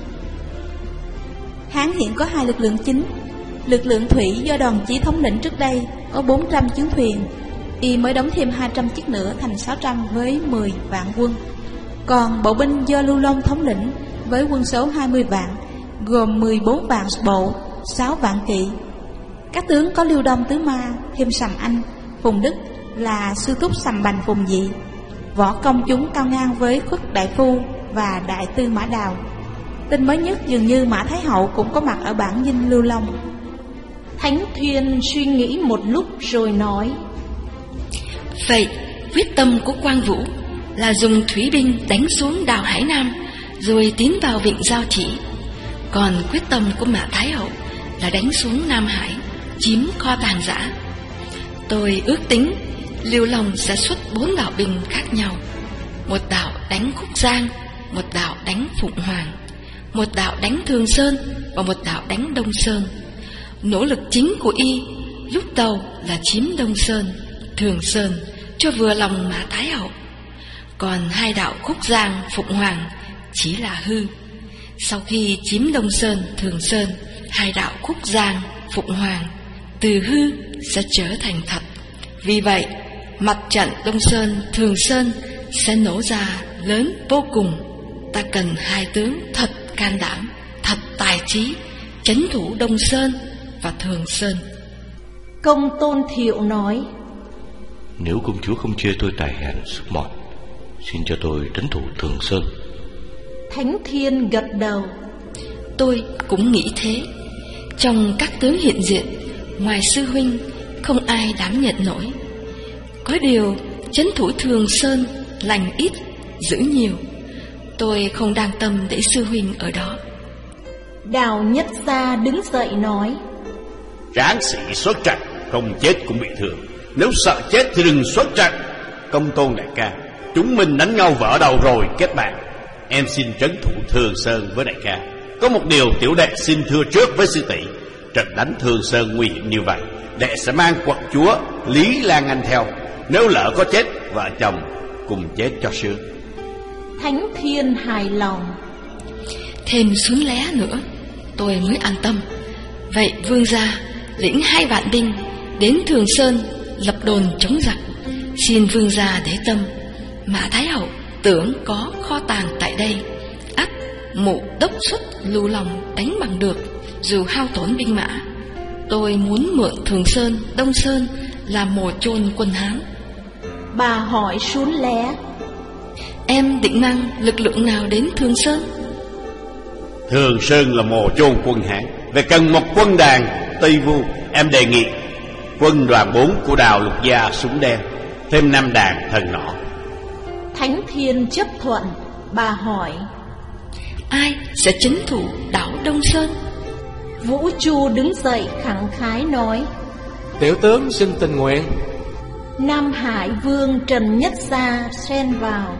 Hán hiện có hai lực lượng chính. Lực lượng thủy do Đoàn Chí thống lĩnh trước đây có bốn trăm chiến thuyền, y mới đóng thêm hai trăm chiếc nữa thành sáu trăm với mười vạn quân. Còn bộ binh do Lưu Long thống lĩnh với quân số hai mươi vạn, gồm mười bốn vạn bộ, sáu vạn kỵ. Các tướng có Lưu Đông Tứ Ma, thêm Sầm Anh, Phùng Đức là sư thúc Sầm Bành Phùng Dị. Võ công chúng cao ngang với Khuất Đại Phu và Đại Tư Mã Đào. Tin mới nhất dường như Mã Thái Hậu cũng có mặt ở bản dinh Lưu Long. Thánh Thuyên suy nghĩ một lúc rồi nói: Vậy quyết tâm của Quang Vũ là dùng thủy binh đánh xuống đảo Hải Nam, rồi tiến vào vịnh Giao Chỉ. Còn quyết tâm của Mã Thái Hậu là đánh xuống Nam Hải, chiếm kho tàng giã. Tôi ước tính Lưu Long sẽ xuất bốn đạo binh khác nhau. Một đạo đánh Khúc Giang, một đạo đánh Phụng Hoàng, một đạo đánh Thường Sơn và một đạo đánh Đông Sơn. Nỗ lực chính của y lúc đầu là chiếm Đông Sơn, Thường Sơn cho vừa lòng Mã Thái Hậu. Còn hai đạo Khúc Giang, Phụng Hoàng chỉ là hư. Sau khi chiếm Đông Sơn, Thường Sơn, hai đạo Khúc Giang, Phụng Hoàng từ hư sẽ trở thành thật. Vì vậy, mặt trận Đông Sơn, Thường Sơn sẽ nổ ra lớn vô cùng. Ta cần hai tướng thật can đảm, thật tài trí, trấn thủ Đông Sơn và Thường Sơn. Công Tôn Thiệu nói: Nếu công chúa không chê tôi tài hèn sức mọn, xin cho tôi trấn thủ Thường Sơn. Thánh Thiên gật đầu: Tôi cũng nghĩ thế. Trong các tướng hiện diện, ngoài sư huynh không ai đảm nhận nổi. Có điều trấn thủ Thường Sơn lành ít giữ nhiều. Tôi không đang tâm để sư huynh ở đó. Đào Nhất Gia đứng dậy nói: Tráng sĩ xuất trận, không chết cũng bị thương. Nếu sợ chết thì đừng xuất trận. Công Tôn đại ca, chúng mình đánh nhau vỡ đầu rồi kết bạn. Em xin trấn thủ Thường Sơn với đại ca. Có một điều tiểu đệ xin thưa trước với sư tỷ. Trận đánh Thường Sơn nguy hiểm như vậy, đệ sẽ mang quận chúa Lý Lan Anh theo. Nếu lỡ có chết, vợ chồng cùng chết cho sướng. Thánh Thiên hài lòng: Thêm xuống lé nữa, tôi mới an tâm. Vậy vương gia lĩnh hai vạn binh đến Thường Sơn lập đồn chống giặc. Xin vương gia để tâm. Mã Thái Hậu tưởng có kho tàng tại đây, ắt mụ đốc xuất Lưu Long đánh bằng được, dù hao tổn binh mã. Tôi muốn mượn Thường Sơn, Đông Sơn làm mồ chôn quân Hán. Bà hỏi Sún Lé: Em định mang lực lượng nào đến Thường Sơn? Thường Sơn là mồ chôn quân Hán, Về cần một quân đàn Tây Vu, em đề nghị quân đoàn bốn của Đào Lục Gia súng đen, thêm năm đàn thần nỏ. Thánh Thiên chấp thuận. Bà hỏi: ai sẽ trấn thủ đảo Đông Sơn? Vũ Chu đứng dậy khẳng khái nói: Tiểu tướng xin tình nguyện. Nam Hải Vương Trần Nhất Gia xen vào: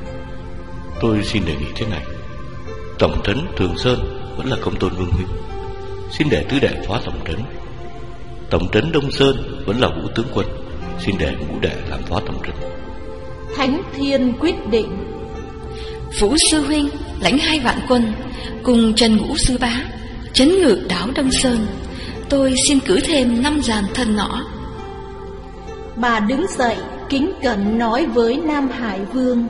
Tôi xin đề nghị thế này. Tổng trấn Thường Sơn vẫn là Công Tôn Vương huynh, xin để tứ đệ phó tổng trấn. Tổng trấn Đông Sơn vẫn là Vũ tướng quân, xin để ngũ đệ làm phó tổng trấn. Thánh Thiên quyết định. Vũ sư huynh lãnh hai vạn quân cùng Trần Ngũ sư bá trấn ngự đảo Đông Sơn. Tôi xin cử thêm năm dàn thần nỏ. Bà đứng dậy kính cẩn nói với Nam Hải Vương: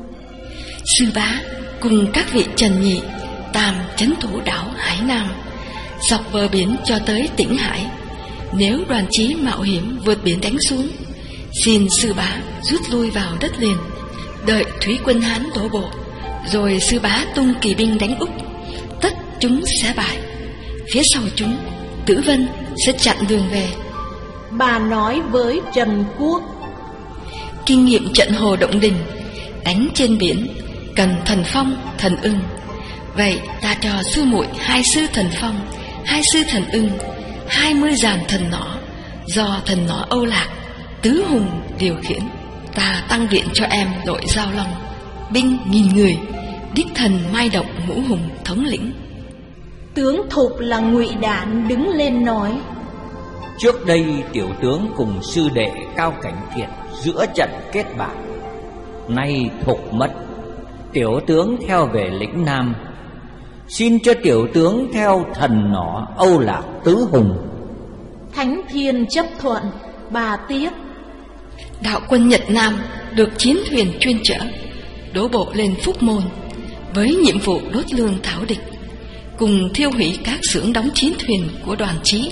sư bá cùng các vị Trần Nhị, Tam trấn thủ đảo Hải Nam, dọc bờ biển cho tới Tĩnh Hải. Nếu đoàn chí mạo hiểm vượt biển đánh xuống, xin sư bá rút lui vào đất liền, đợi thủy quân Hán đổ bộ, rồi sư bá tung kỳ binh đánh Úc, tất chúng sẽ bại. Phía sau chúng, Tử Vân sẽ chặn đường về. Bà nói với Trần Quốc: kinh nghiệm trận Hồ Động Đình đánh trên biển cần thần phong, thần ưng. Vậy ta cho sư muội hai sư thần phong, hai sư thần ưng, hai mươi dàn thần nỏ do thần nỏ Âu Lạc, Tứ Hùng điều khiển. Ta tăng viện cho em đội Giao Long, binh nghìn người, đích thần Mai Động Ngũ Hùng thống lĩnh. Tướng Thục là Ngụy Đản đứng lên nói: Trước đây tiểu tướng cùng sư đệ Cao Cảnh Kiệt giữa trận kết bại, nay Thục mất, tiểu tướng theo về lĩnh Nam, xin cho tiểu tướng theo thần nỏ Âu Lạc Tứ Hùng. Thánh Thiên chấp thuận. Bà tiếp: đạo quân Nhật Nam được chiến thuyền chuyên chở đổ bộ lên Phúc Môn với nhiệm vụ đốt lương thảo địch, cùng thiêu hủy các xưởng đóng chiến thuyền của đoàn chí.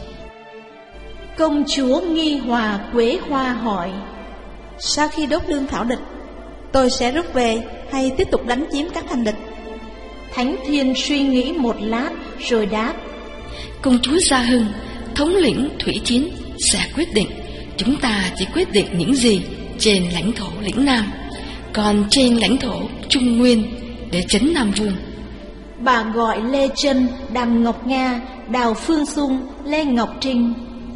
Công chúa Nghi Hòa Quế Hoa hỏi: sau khi đốt lương thảo địch, tôi sẽ rút về hay tiếp tục đánh chiếm các thành địch? Thánh Thiên suy nghĩ một lát rồi đáp: công chúa Gia Hưng, thống lĩnh thủy chiến, sẽ quyết định. Chúng ta chỉ quyết định những gì trên lãnh thổ lĩnh Nam, còn trên lãnh thổ Trung Nguyên để trấn Nam Vương. Bà gọi Lê Trân, Đàm Ngọc Nga, Đào Phương Dung, Lê Ngọc Trinh.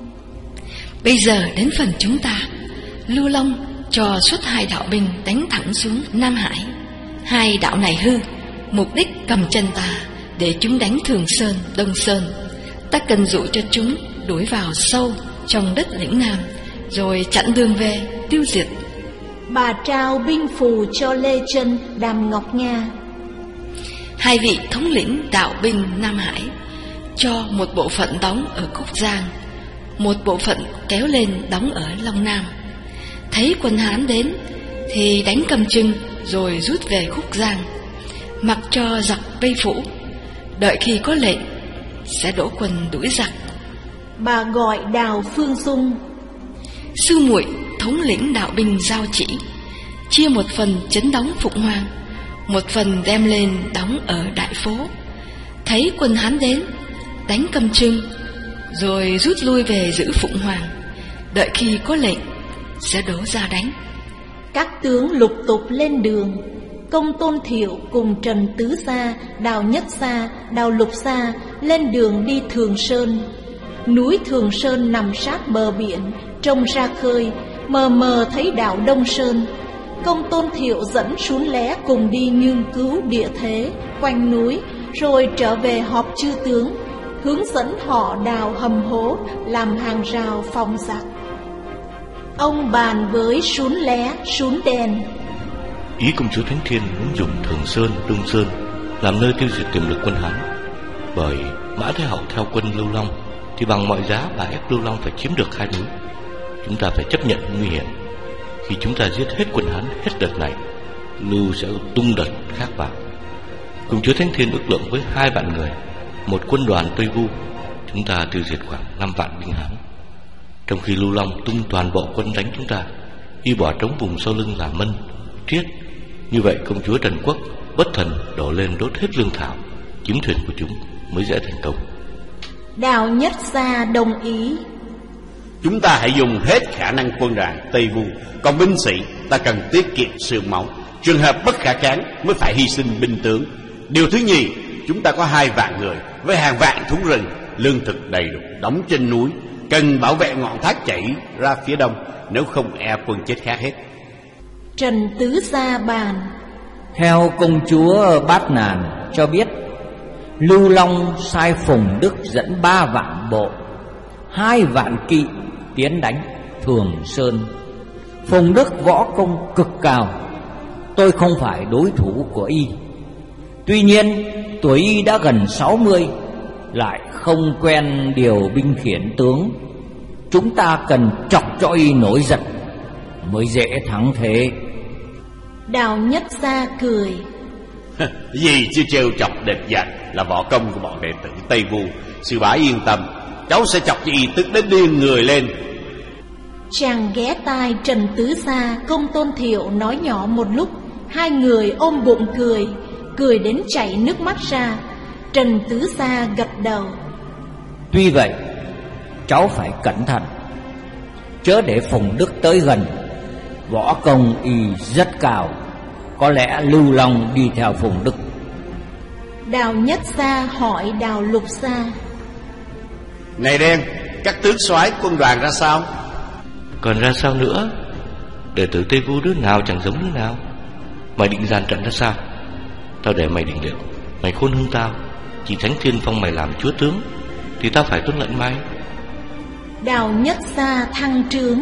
Bây giờ đến phần chúng ta. Lưu Long cho xuất hai đạo binh đánh thẳng xuống Nam Hải. Hai đạo này hư, mục đích cầm chân ta để chúng đánh Thường Sơn, Đông Sơn. Ta cần dụ cho chúng đuổi vào sâu trong đất lĩnh Nam, rồi chặn đường về tiêu diệt. Bà trao binh phù cho Lê Trân, Đàm Ngọc Nga. Hai vị thống lĩnh đạo binh Nam Hải cho một bộ phận đóng ở Cúc Giang, một bộ phận kéo lên đóng ở Long Nam. Thấy quân Hán đến thì đánh cầm chừng rồi rút về Khúc Giang, mặc cho giặc vây phủ. Đợi khi có lệnh sẽ đổ quân đuổi giặc. Bà gọi Đào Phương Dung. Sư muội thống lĩnh đạo binh Giao Chỉ chia một phần trấn đóng Phụng Hoàng, một phần đem lên đóng ở Đại Phố. Thấy quân Hán đến đánh cầm chừng rồi rút lui về giữ Phụng Hoàng. Đợi khi có lệnh sẽ đổ ra đánh. Các tướng lục tục lên đường. Công Tôn Thiệu cùng Trần Tứ Gia, Đào Nhất Gia, Đào Lục Gia lên đường đi Thường Sơn. Núi Thường Sơn nằm sát bờ biển, trông ra khơi, mờ mờ thấy đảo Đông Sơn. Công Tôn Thiệu dẫn Sún Lé cùng đi nghiên cứu địa thế quanh núi, rồi trở về họp chư tướng, hướng dẫn họ đào hầm hố làm hàng rào phòng giặc. Ông bàn với Sún Lé, Sún Đen. Ý công chúa Thánh Thiên muốn dùng Thường Sơn, Đông Sơn làm nơi tiêu diệt tiềm lực quân Hán. Bởi Mã Thái Hậu theo quân Lưu Long thì bằng mọi giá bà ép Lưu Long phải chiếm được hai núi. Chúng ta phải chấp nhận nguy hiểm. Khi chúng ta giết hết quân Hán hết đợt này, Lưu sẽ tung đợt khác vào. Công chúa Thánh Thiên ước lượng với hai vạn người, một quân đoàn Tây Vu, chúng ta tiêu diệt khoảng năm vạn binh Hán. Trong khi Lưu Long tung toàn bộ quân đánh chúng ta, y bỏ trống vùng sau lưng là Mân, Triết. Như vậy công chúa Trần Quốc bất thần đổ lên đốt hết lương thảo, chiếm thuyền của chúng mới dễ thành công. Đào Nhất Gia đồng ý. Chúng ta hãy dùng hết khả năng quân đoàn Tây Vu, còn binh sĩ ta cần tiết kiệm xương máu. Trường hợp bất khả kháng mới phải hy sinh binh tướng. Điều thứ nhì, chúng ta có hai vạn người với hàng vạn thú rừng, lương thực đầy đủ đóng trên núi, cần bảo vệ ngọn thác chảy ra phía đông, nếu không e quân chết khác hết. Trần Tứ Gia bàn. Theo công chúa Bát Nàn cho biết, Lưu Long sai Phùng Đức dẫn ba vạn bộ, hai vạn kỵ tiến đánh Thường Sơn. Phùng Đức võ công cực cao, tôi không phải đối thủ của y. Tuy nhiên tuổi y đã gần sáu mươi, lại không quen điều binh khiển tướng. Chúng ta cần chọc cho y nổi giận mới dễ thắng thế. Đào Nhất Gia cười. Gì chứ trêu chọc địch giặc là võ công của bọn đệ tử Tây Vu. Sư bá yên tâm, cháu sẽ chọc cho y tức đến điên người lên. Chàng ghé tai Trần Tứ Gia, Công Tôn Thiệu nói nhỏ một lúc. Hai người ôm bụng cười, cười đến chảy nước mắt ra. Trần Tứ Gia gật đầu. Tuy vậy, cháu phải cẩn thận, chớ để Phùng Đức tới gần. Võ công y rất cao, có lẽ Lưu Long đi theo Phùng Đức. Đào Nhất Gia hỏi Đào Lục Gia. Này Đen, các tướng soái quân đoàn ra sao? Còn ra sao nữa? Đệ tử Tây Vu đứa nào chẳng giống đứa nào. Mày định dàn trận ra sao? Tao để mày định liệu. Mày khôn hơn tao, chỉ Thánh Thiên phong mày làm chúa tướng, thì tao phải tuân lệnh mày. Đào Nhất Gia thăng trướng.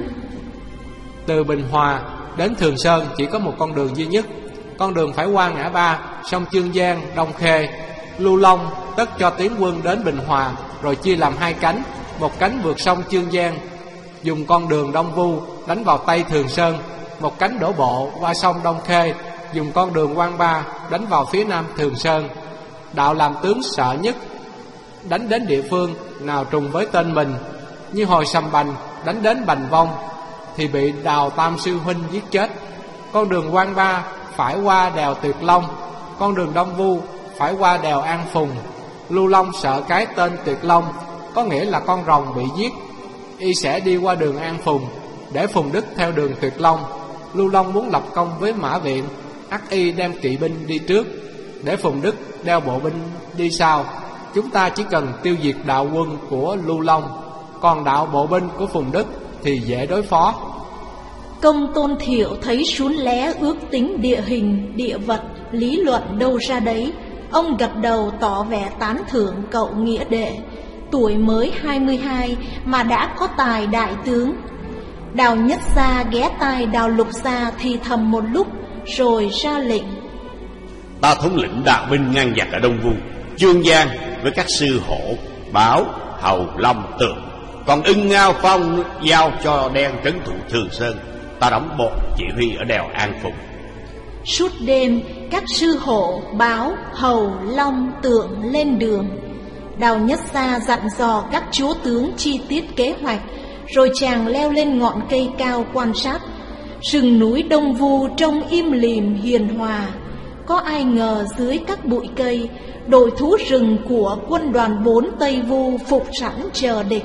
Từ Bình Hòa đến Thường Sơn chỉ có một con đường duy nhất. Con đường phải qua ngã ba sông Chương Giang, Đông Khê. Lưu Long tất cho tiến quân đến Bình Hòa, rồi chia làm hai cánh. Một cánh vượt sông Chương Giang, dùng con đường Đông Vu đánh vào Tây Thường Sơn. Một cánh đổ bộ qua sông Đông Khê, dùng con đường Quan Ba đánh vào phía Nam Thường Sơn. Đạo làm tướng sợ nhất đánh đến địa phương nào trùng với tên mình, như hồi Sầm Bành đánh đến Bành Vong thì bị Đào Tam sư huynh giết chết. Con đường Quan Ba phải qua đèo Tuyệt Long, con đường Đông Vu phải qua đèo An Phùng. Lưu Long sợ cái tên Tuyệt Long có nghĩa là con rồng bị giết, y sẽ đi qua đường An Phùng, để Phùng Đức theo đường Tuyệt Long. Lưu Long muốn lập công với Mã Viện, ắt y đem kỵ binh đi trước, để Phùng Đức đeo bộ binh đi sau. Chúng ta chỉ cần tiêu diệt đạo quân của Lưu Long, còn đạo bộ binh của Phùng Đức thì dễ đối phó. Công Tôn Thiệu thấy sún lé ước tính địa hình, địa vật, lý luận đâu ra đấy. Ông gật đầu tỏ vẻ tán thưởng cậu nghĩa đệ, tuổi mới hai mươi hai mà đã có tài đại tướng. Đào Nhất Gia ghé tai Đào Lục Gia thì thầm một lúc, rồi ra lệnh. Ta thống lĩnh đạo binh ngăn giặc ở Đông Vu, Chương Giang với các sư Hổ, Báo, Hầu, Long, Tường. Còn Ưng, Ngao, Phong giao cho Đen trấn thủ Thường Sơn. Ta đóng bộ chỉ huy ở đèo An Phùng. Suốt đêm các sư Hổ, Báo, Hầu, Long, Tượng lên đường. Đào Nhất Gia dặn dò các chúa tướng chi tiết kế hoạch, rồi chàng leo lên ngọn cây cao quan sát. Rừng núi Đông Vu trông im lìm hiền hòa. Có ai ngờ dưới các bụi cây, đội thú rừng của quân đoàn bốn Tây Vu phục sẵn chờ địch.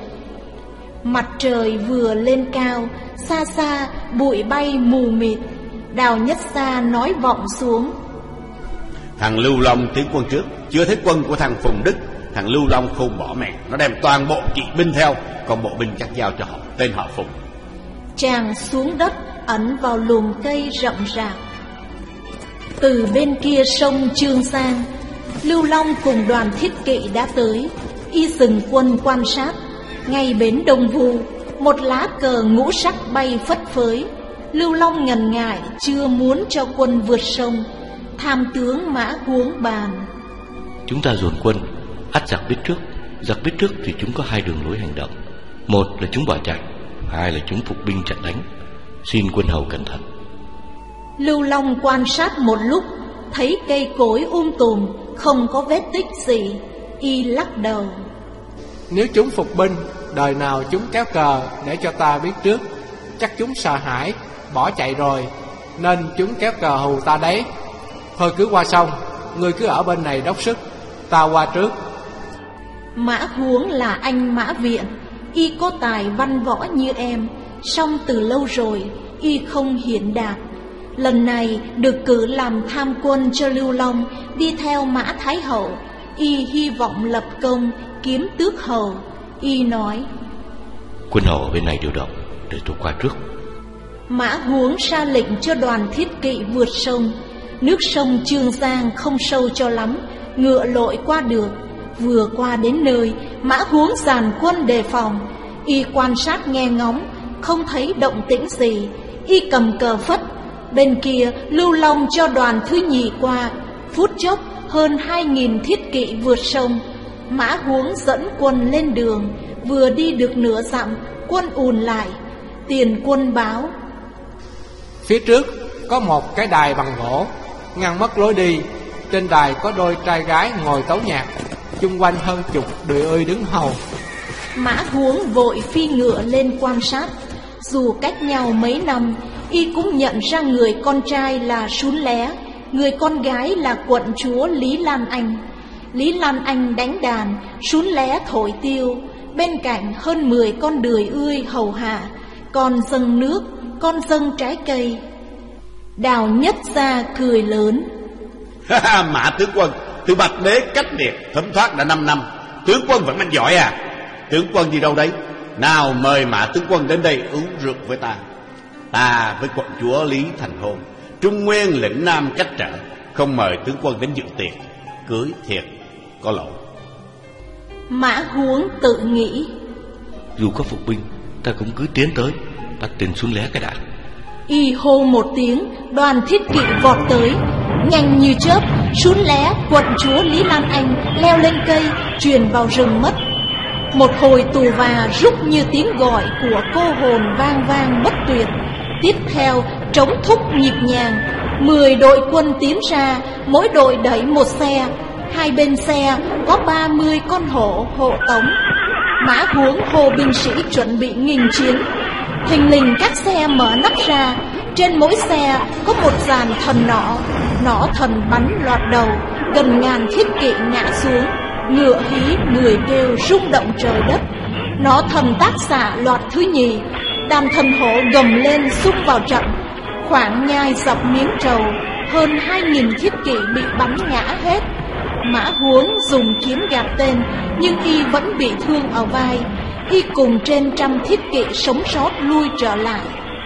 Mặt trời vừa lên cao, xa xa bụi bay mù mịt. Đào Nhất Gia nói vọng xuống. Thằng Lưu Long tiến quân trước, chưa thấy quân của thằng Phùng Đức. Thằng Lưu Long không bỏ mẹ, nó đem toàn bộ kỵ binh theo, còn bộ binh chắc giao cho họ, tên họ Phùng. Chàng xuống đất ẩn vào lùm cây rậm rạp. Từ bên kia sông Chương Giang, Lưu Long cùng đoàn thiết kỵ đã tới. Y dừng quân quan sát. Ngay bến Đông Vu, một lá cờ ngũ sắc bay phất phới. Lưu Long ngần ngại chưa muốn cho quân vượt sông. Tham tướng Mã Huống bàn. Chúng ta dồn quân, ắt giặc biết trước. Giặc biết trước thì chúng có hai đường lối hành động. Một là chúng bỏ chạy, hai là chúng phục binh chặn đánh. Xin quân hầu cẩn thận. Lưu Long quan sát một lúc, thấy cây cối um tùm, không có vết tích gì. Y lắc đầu. Nếu chúng phục binh, đời nào chúng kéo cờ để cho ta biết trước. Chắc chúng sợ hãi, bỏ chạy rồi, nên chúng kéo cờ hù ta đấy. Thôi cứ qua sông, ngươi cứ ở bên này đốc sức, ta qua trước. Mã Huống là anh Mã Viện, y có tài văn võ như em, song từ lâu rồi y không hiển đạt. Lần này được cử làm tham quân cho Lưu Long, đi theo Mã Thái Hậu, y hy vọng lập công, kiếm tước hầu. Y nói: Quân hầu ở bên này điều động, để tôi qua trước. Mã Huống ra lệnh cho đoàn thiết kỵ vượt sông. Nước sông Chương Giang không sâu cho lắm, ngựa lội qua được. Vừa qua đến nơi, Mã Huống dàn quân đề phòng. Y quan sát nghe ngóng, không thấy động tĩnh gì. Y cầm cờ phất. Bên kia Lưu Long cho đoàn thứ nhì qua. Phút chốc hơn hai nghìn thiết kỵ vượt sông. Mã Huống dẫn quân lên đường. Vừa đi được nửa dặm, quân ùn lại. Tiền quân báo: Phía trước có một cái đài bằng gỗ ngăn mất lối đi. Trên đài có đôi trai gái ngồi tấu nhạc, chung quanh hơn chục đội ơi đứng hầu. Mã Huống vội phi ngựa lên quan sát. Dù cách nhau mấy năm, y cũng nhận ra người con trai là Sún Lé, người con gái là quận chúa Lý Lan Anh. Lý Lan Anh đánh đàn, Sún Lé thổi tiêu. Bên cạnh hơn mười con đười ươi hầu hạ, con dâng nước, con dâng trái cây. Đào Nhất Gia cười lớn: Mã tướng quân, từ Bạch Đế cách biệt thấm thoát đã năm năm, tướng quân vẫn mạnh giỏi à? Tướng quân đi đâu đấy? Nào mời Mã tướng quân đến đây uống rượu với ta. Ta với quận chúa Lý thành hôn, Trung Nguyên lĩnh Nam cách trở, không mời tướng quân đến dự tiệc, cưới thiệt có lỗi. Mã Huống tự nghĩ: Dù có phục binh, ta cũng cứ tiến tới, bắt tên Sún Lé cái đã. Y hô một tiếng, đoàn thiết kỵ vọt tới. Nhanh như chớp, Sún Lé, quận chúa Lý Lan Anh leo lên cây, truyền vào rừng mất. Một hồi tù và rúc như tiếng gọi của cô hồn vang vang bất tuyệt. Tiếp theo trống thúc nhịp nhàng. Mười đội quân tiến ra, mỗi đội đẩy một xe. Hai bên xe có ba mươi con hổ hộ tống. Mã Huống hô binh sĩ chuẩn bị nghinh chiến. Thình lình các xe mở nắp ra. Trên mỗi xe có một dàn thần nỏ. Nỏ thần bắn loạt đầu, gần ngàn thiết kỵ ngã xuống. Ngựa hí, người kêu rung động trời đất. Nỏ thần tác xạ loạt thứ nhì. Đàn thần hổ gầm lên xung vào trận. Khoảng nhai dọc miếng trầu, hơn hai nghìn thiết kỵ bị bắn ngã hết. Mã Huống dùng kiếm gạt tên, nhưng y vẫn bị thương ở vai. Y cùng trên trăm thiết kỵ sống sót lui trở lại.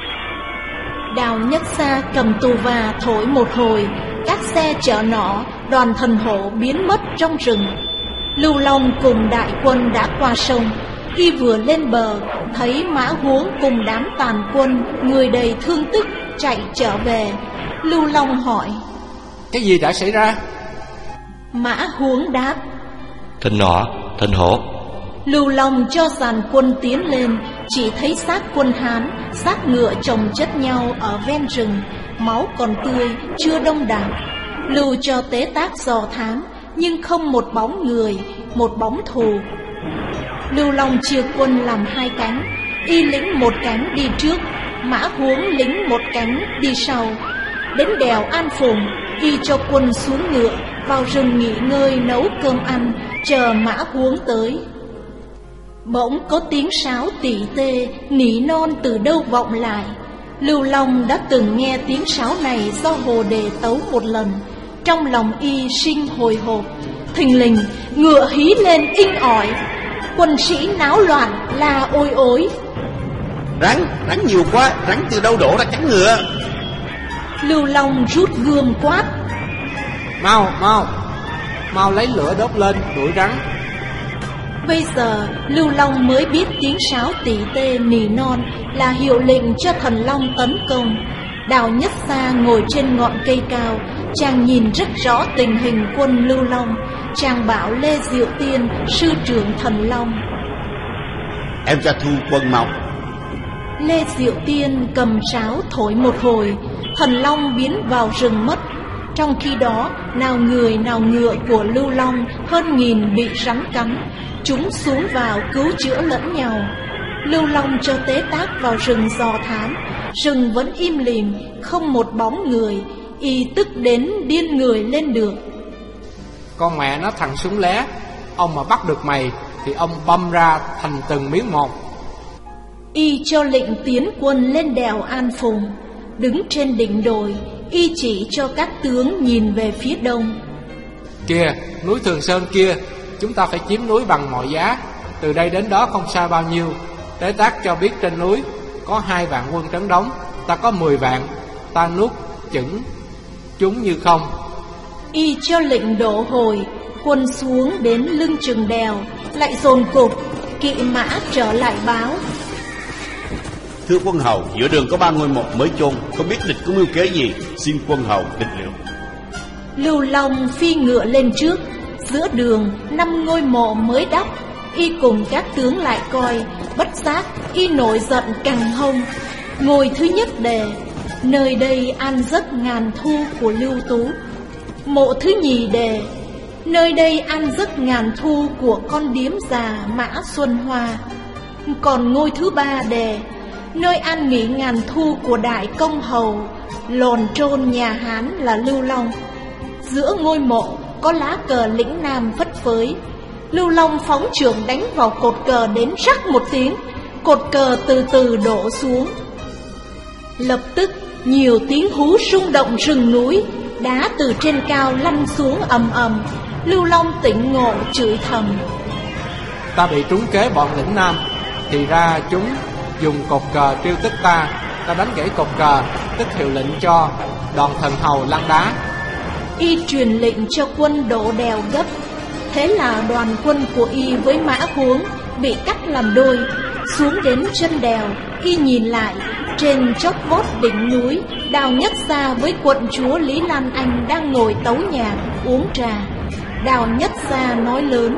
Đào Nhất Gia cầm tù và thổi một hồi. Các xe chở nỏ, đoàn thần hổ biến mất trong rừng. Lưu Long cùng đại quân đã qua sông. Y vừa lên bờ, thấy Mã Huống cùng đám tàn quân, người đầy thương tích chạy trở về. Lưu Long hỏi: Cái gì đã xảy ra? Mã Huống đáp: Thần nỏ, thần hổ. Lưu Long cho dàn quân tiến lên. Chỉ thấy xác quân Hán, xác ngựa chồng chất nhau ở ven rừng. Máu còn tươi, chưa đông đặc. Lưu cho tế tác dò thám, nhưng không một bóng người, một bóng thù. Lưu Long chia quân làm hai cánh. Y lĩnh một cánh đi trước, Mã Huống lĩnh một cánh đi sau. Đến đèo An Phùng, y cho quân xuống ngựa, vào rừng nghỉ ngơi nấu cơm ăn, chờ Mã Huống tới. Bỗng có tiếng sáo tỉ tê, nỉ non từ đâu vọng lại. Lưu Long đã từng nghe tiếng sáo này do Hồ Đề tấu một lần. Trong lòng y sinh hồi hộp. Thình lình ngựa hí lên inh ỏi. Quân sĩ náo loạn la ôi ối: Rắn, rắn nhiều quá, rắn từ đâu đổ ra cắn ngựa. Lưu Long rút gươm quát: Mau, mau, mau lấy lửa đốt lên, đuổi rắn. Bây giờ Lưu Long mới biết tiếng sáo tỉ tê nỉ non là hiệu lệnh cho thần long tấn công. Đào Nhất Gia ngồi trên ngọn cây cao. Chàng nhìn rất rõ tình hình quân Lưu Long. Chàng bảo Lê Diệu Tiên, sư trưởng thần long: Em cho thu quân mau. Lê Diệu Tiên cầm sáo thổi một hồi, thần long biến vào rừng mất. Trong khi đó, nào người nào ngựa của Lưu Long hơn nghìn bị rắn cắn. Chúng xuống vào cứu chữa lẫn nhau. Lưu Long cho tế tác vào rừng dò thám. Rừng vẫn im lìm, không một bóng người. Y tức đến điên người lên được. Con mẹ nó thằng Sún Lé, ông mà bắt được mày thì ông băm ra thành từng miếng một. Y cho lệnh tiến quân lên đèo An Phùng. Đứng trên đỉnh đồi, y chỉ cho các tướng nhìn về phía đông. Kìa, núi Thường Sơn kia, chúng ta phải chiếm núi bằng mọi giá. Từ đây đến đó không xa bao nhiêu. Tế Tác cho biết trên núi có hai vạn quân trấn đóng, ta có mười vạn, ta nuốt chửng chúng như không. Y cho lệnh đổ hồi, quân xuống đến lưng chừng đèo, lại dồn cục, kỵ mã trở lại báo. Thưa quân hầu, giữa đường có ba ngôi mộ mới chôn, không biết địch có mưu kế gì, xin quân hầu định liệu. Lưu Long phi ngựa lên trước. Giữa đường năm ngôi mộ mới đắp. Y cùng các tướng lại coi. Bất giác y nổi giận cằn hông. Ngôi thứ nhất đề: nơi đây an giấc ngàn thu của Lưu Tú. Mộ thứ nhì đề: nơi đây an giấc ngàn thu của con điếm già Mã Xuân Hoa. Còn ngôi thứ ba đề: nơi an nghỉ ngàn thu của đại công hầu lồn trôn nhà Hán là Lưu Long. Giữa ngôi mộ có lá cờ lĩnh Nam phất phới. Lưu Long phóng trường đánh vào cột cờ đến rắc một tiếng, cột cờ từ từ đổ xuống. Lập tức nhiều tiếng hú rung động rừng núi, đá từ trên cao lăn xuống ầm ầm. Lưu Long tỉnh ngộ chửi thầm: Ta bị trúng kế bọn lĩnh Nam, thì ra chúng dùng cột cờ trêu tức ta. Ta đánh gãy cột cờ, tức hiệu lệnh cho đoàn thần hầu lăn đá. Y truyền lệnh cho quân đổ đèo gấp. Thế là đoàn quân của y với Mã Huống bị cắt làm đôi. Xuống đến chân đèo, y nhìn lại, trên chóp vót đỉnh núi, Đào Nhất Gia với quận chúa Lý Lan Anh đang ngồi tấu nhạc uống trà. Đào Nhất Gia nói lớn: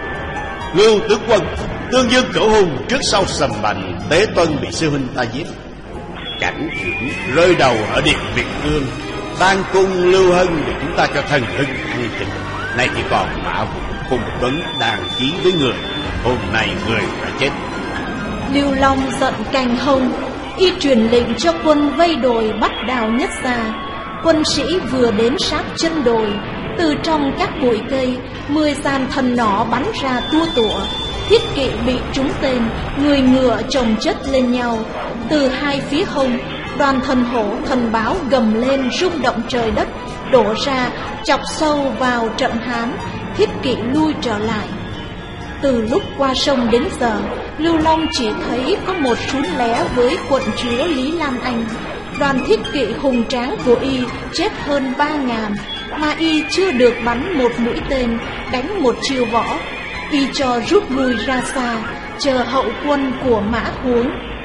Lưu tướng quân, tương dương cửu hùng trước sau sầm bành, Tế Tuân bị sư huynh ta giết. Cảnh trưởng rơi đầu ở điện Việt Cương, ban cung Lưu Hân để chúng ta cho thần hưng an tịnh. Nay chỉ còn Mã Vũ cùng Tuấn đàn chí với người, hôm nay người đã chết. Lưu Long giận cành hông, y truyền lệnh cho quân vây đồi bắt Đào Nhất Gia. Quân sĩ vừa đến sát chân đồi, từ trong các bụi cây, mười dàn thần nỏ bắn ra tua tủa. Thiết kỵ bị trúng tên, người ngựa chồng chất lên nhau. Từ hai phía hông, đoàn thần hổ thần báo gầm lên rung động trời đất, đổ ra chọc sâu vào trận Hán. Thiết kỵ lui trở lại. Từ lúc qua sông đến giờ, Lưu Long chỉ thấy có một sún lé với quận chúa Lý Lan Anh. Đoàn thiết kỵ hùng tráng của y chết hơn ba ngàn, mà y chưa được bắn một mũi tên, đánh một chiêu võ. Y cho rút lui ra xa, chờ hậu quân của Mã Huống.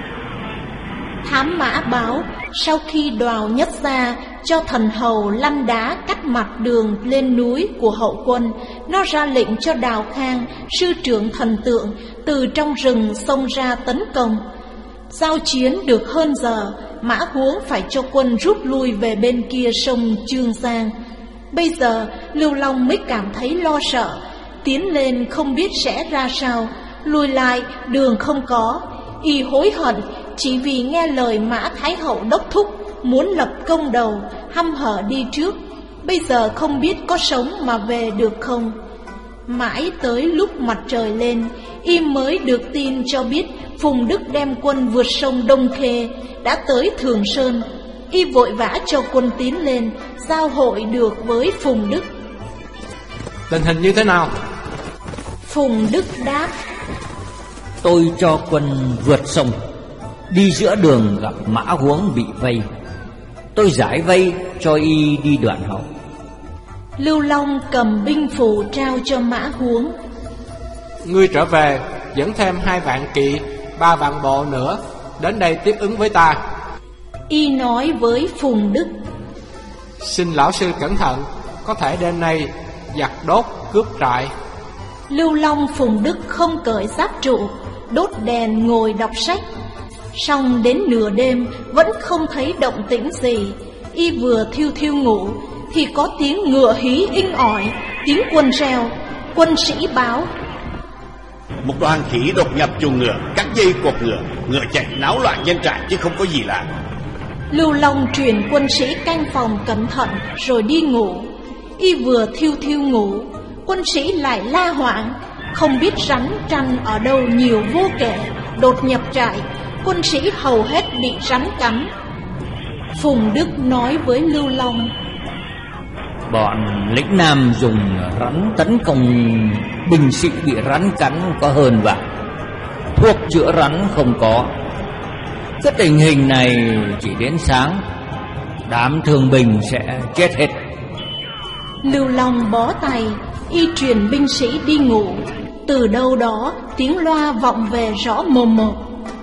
Thám mã báo, sau khi Đào Nhất Gia cho thần hầu lăn đá cắt mặt đường lên núi của hậu quân, nó ra lệnh cho Đào Khang, sư trưởng thần tượng, từ trong rừng xông ra tấn công. Giao chiến được hơn giờ, Mã Huống phải cho quân rút lui về bên kia sông Chương Giang. Bây giờ Lưu Long mới cảm thấy lo sợ, tiến lên không biết sẽ ra sao, lùi lại đường không có. Y hối hận chỉ vì nghe lời Mã Thái Hậu đốc thúc, muốn lập công đầu, hăm hở đi trước. Bây giờ không biết có sống mà về được không. Mãi tới lúc mặt trời lên, y mới được tin cho biết Phùng Đức đem quân vượt sông Đông Khê, đã tới Thường Sơn. Y vội vã cho quân tiến lên, giao hội được với Phùng Đức. Tình hình như thế nào? Phùng Đức đáp: Tôi cho quân vượt sông, đi giữa đường gặp Mã Huống bị vây. Tôi giải vây cho y đi đoạn hậu. Lưu Long cầm binh phù trao cho Mã Huống: Ngươi trở về, dẫn thêm hai vạn kỵ, ba vạn bộ nữa, đến đây tiếp ứng với ta. Y nói với Phùng Đức: Xin lão sư cẩn thận, có thể đêm nay giặc đốt cướp trại. Lưu Long Phùng Đức không cởi giáp trụ, đốt đèn ngồi đọc sách. Xong đến nửa đêm vẫn không thấy động tĩnh gì. Y vừa thiêu thiêu ngủ thì có tiếng ngựa hí inh ỏi, tiếng quân reo. Quân sĩ báo: Một đoàn khỉ đột nhập chuồng ngựa, cắt dây cột ngựa, ngựa chạy náo loạn doanh trại chứ không có gì lạ. Lưu Long truyền quân sĩ canh phòng cẩn thận rồi đi ngủ. Y vừa thiêu thiêu ngủ, quân sĩ lại la hoảng. Không biết rắn trăn ở đâu nhiều vô kể, đột nhập trại, quân sĩ hầu hết bị rắn cắn. Phùng Đức nói với Lưu Long: Bọn lĩnh Nam dùng rắn tấn công binh sĩ bị rắn cắn có hơn vạn. Thuốc chữa rắn không có. Cái tình hình này chỉ đến sáng, đám thương binh sẽ chết hết. Lưu Long bó tay, y truyền binh sĩ đi ngủ. Từ đâu đó tiếng loa vọng về rõ mồm một: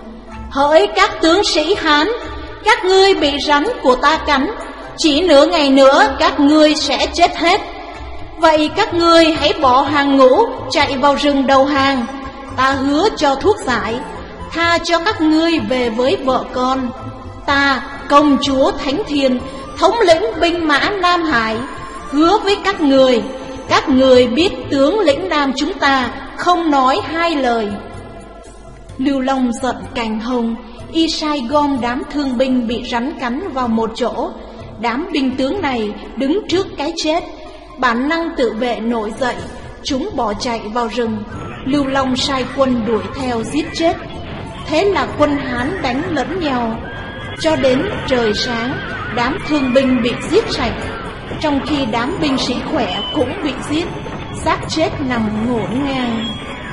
Hỡi các tướng sĩ Hán, các ngươi bị rắn của ta cắn, chỉ nửa ngày nữa các ngươi sẽ chết hết. Vậy các ngươi hãy bỏ hàng ngũ, chạy vào rừng đầu hàng. Ta hứa cho thuốc giải, tha cho các ngươi về với vợ con. Ta, công chúa Thánh Thiên, thống lĩnh binh mã Nam Hải, hứa với các người, các người biết tướng lĩnh Nam chúng ta không nói hai lời. Lưu Long giận cành hồng, y sai gom đám thương binh bị rắn cắn vào một chỗ. Đám binh tướng này đứng trước cái chết, bản năng tự vệ nổi dậy, chúng bỏ chạy vào rừng. Lưu Long sai quân đuổi theo giết chết. Thế là quân Hán đánh lẫn nhau, cho đến trời sáng đám thương binh bị giết sạch, trong khi đám binh sĩ khỏe cũng bị giết, xác chết nằm ngổn ngang.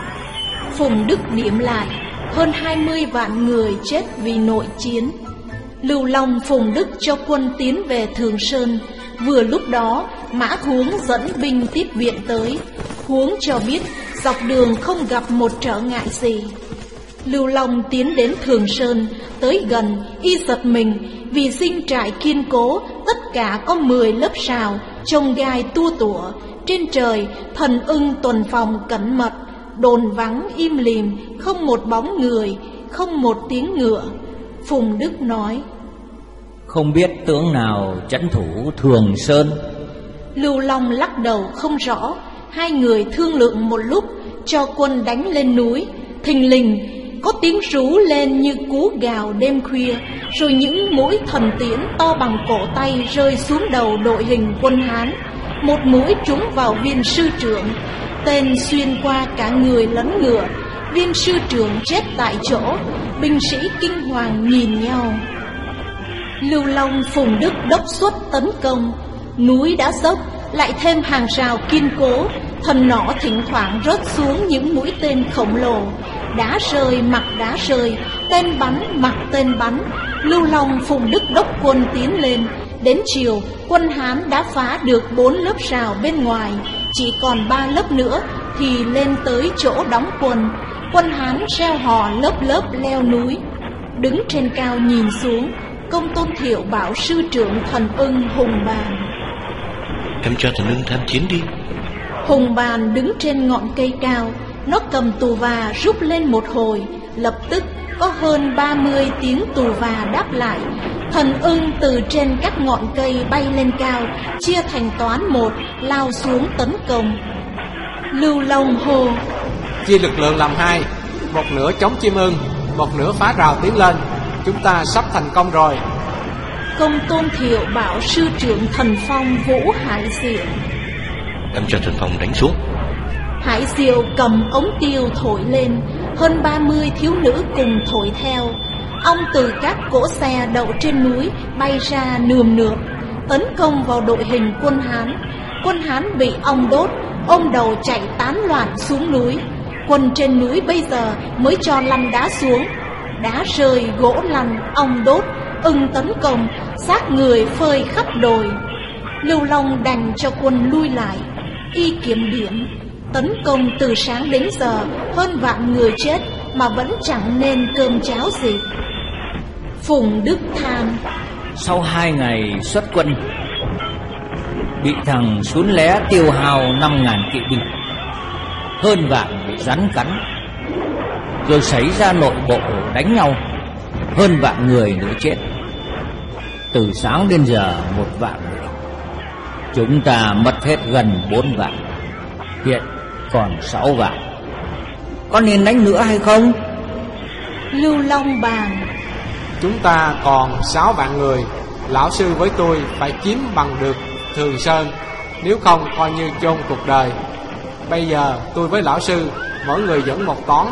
Phùng Đức điểm lại, hơn hai mươi vạn người chết vì nội chiến. Lưu Long Phùng Đức cho quân tiến về Thường Sơn. Vừa lúc đó Mã Huống dẫn binh tiếp viện tới. Huống cho biết dọc đường không gặp một trở ngại gì. Lưu Long tiến đến Thường Sơn, tới gần y giật mình, vì dinh trại kiên cố, tất cả có mười lớp sào, trông gai tua tủa. Trên trời thần ưng tuần phòng cẩn mật, đồn vắng im lìm, không một bóng người, không một tiếng ngựa. Phùng Đức nói: Không biết tướng nào trấn thủ Thường Sơn? Lưu Long lắc đầu không rõ. Hai người thương lượng một lúc, cho quân đánh lên núi. Thình lình có tiếng rú lên như cú gào đêm khuya, rồi những mũi thần tiễn to bằng cổ tay rơi xuống đầu đội hình quân Hán. Một mũi trúng vào viên sư trưởng, tên xuyên qua cả người lẫn ngựa. Viên sư trưởng chết tại chỗ, binh sĩ kinh hoàng nhìn nhau. Lưu Long Phùng Đức đốc xuất tấn công. Núi đã dốc, lại thêm hàng rào kiên cố, thần nỏ thỉnh thoảng rớt xuống những mũi tên khổng lồ. Đá rơi mặc đá rơi, tên bắn mặc tên bắn. Lưu Long Phùng Đức đốc quân tiến lên. Đến chiều, quân Hán đã phá được bốn lớp rào bên ngoài, chỉ còn ba lớp nữa thì lên tới chỗ đóng quân. Quân Hán reo hò lớp lớp leo núi. Đứng trên cao nhìn xuống, Công Tôn Thiệu bảo sư trưởng thần ưng Hùng Bàn: Em cho thần ưng tham chiến đi. Hùng Bàn đứng trên ngọn cây cao, nó cầm tù và rút lên một hồi, lập tức có hơn ba mươi tiếng tù và đáp lại. Thần ưng từ trên các ngọn cây bay lên cao, chia thành toán một, lao xuống tấn công. Lưu Long hô: Chia lực lượng làm hai, một nửa chống chim ưng, một nửa phá rào tiến lên. Chúng ta sắp thành công rồi. Công Tôn Thiệu bảo sư trưởng thần phong Vũ Hải Diệu: Em cho thần phong đánh xuống. Hải Diệu cầm ống tiêu thổi lên, hơn ba mươi thiếu nữ cùng thổi theo. Ong từ các cỗ xe đậu trên núi bay ra nườm nượp, tấn công vào đội hình quân Hán. Quân Hán bị ong đốt, ôm đầu chạy tán loạn xuống núi. Quân trên núi bây giờ mới cho lăn đá xuống. Đá rơi, gỗ lăn, ong đốt, ưng tấn công, xác người phơi khắp đồi. Lưu Long đành cho quân lui lại. Y kiểm điểm, tấn công từ sáng đến giờ, hơn vạn người chết mà vẫn chẳng nên cơm cháo gì. Phùng Đức than: Sau hai ngày xuất quân, bị thằng Sún Lé tiêu hao năm ngàn kỵ binh, hơn vạn bị rắn cắn, rồi xảy ra nội bộ đánh nhau, hơn vạn người nữa chết. Từ sáng đến giờ một vạn người, chúng ta mất hết gần bốn vạn, hiện còn sáu vạn. Có nên đánh nữa hay không? Lưu Long bàn: Chúng ta còn sáu vạn người. Lão sư với tôi phải chiếm bằng được Thường Sơn, nếu không coi như chôn cuộc đời. Bây giờ tôi với lão sư mỗi người dẫn một toán.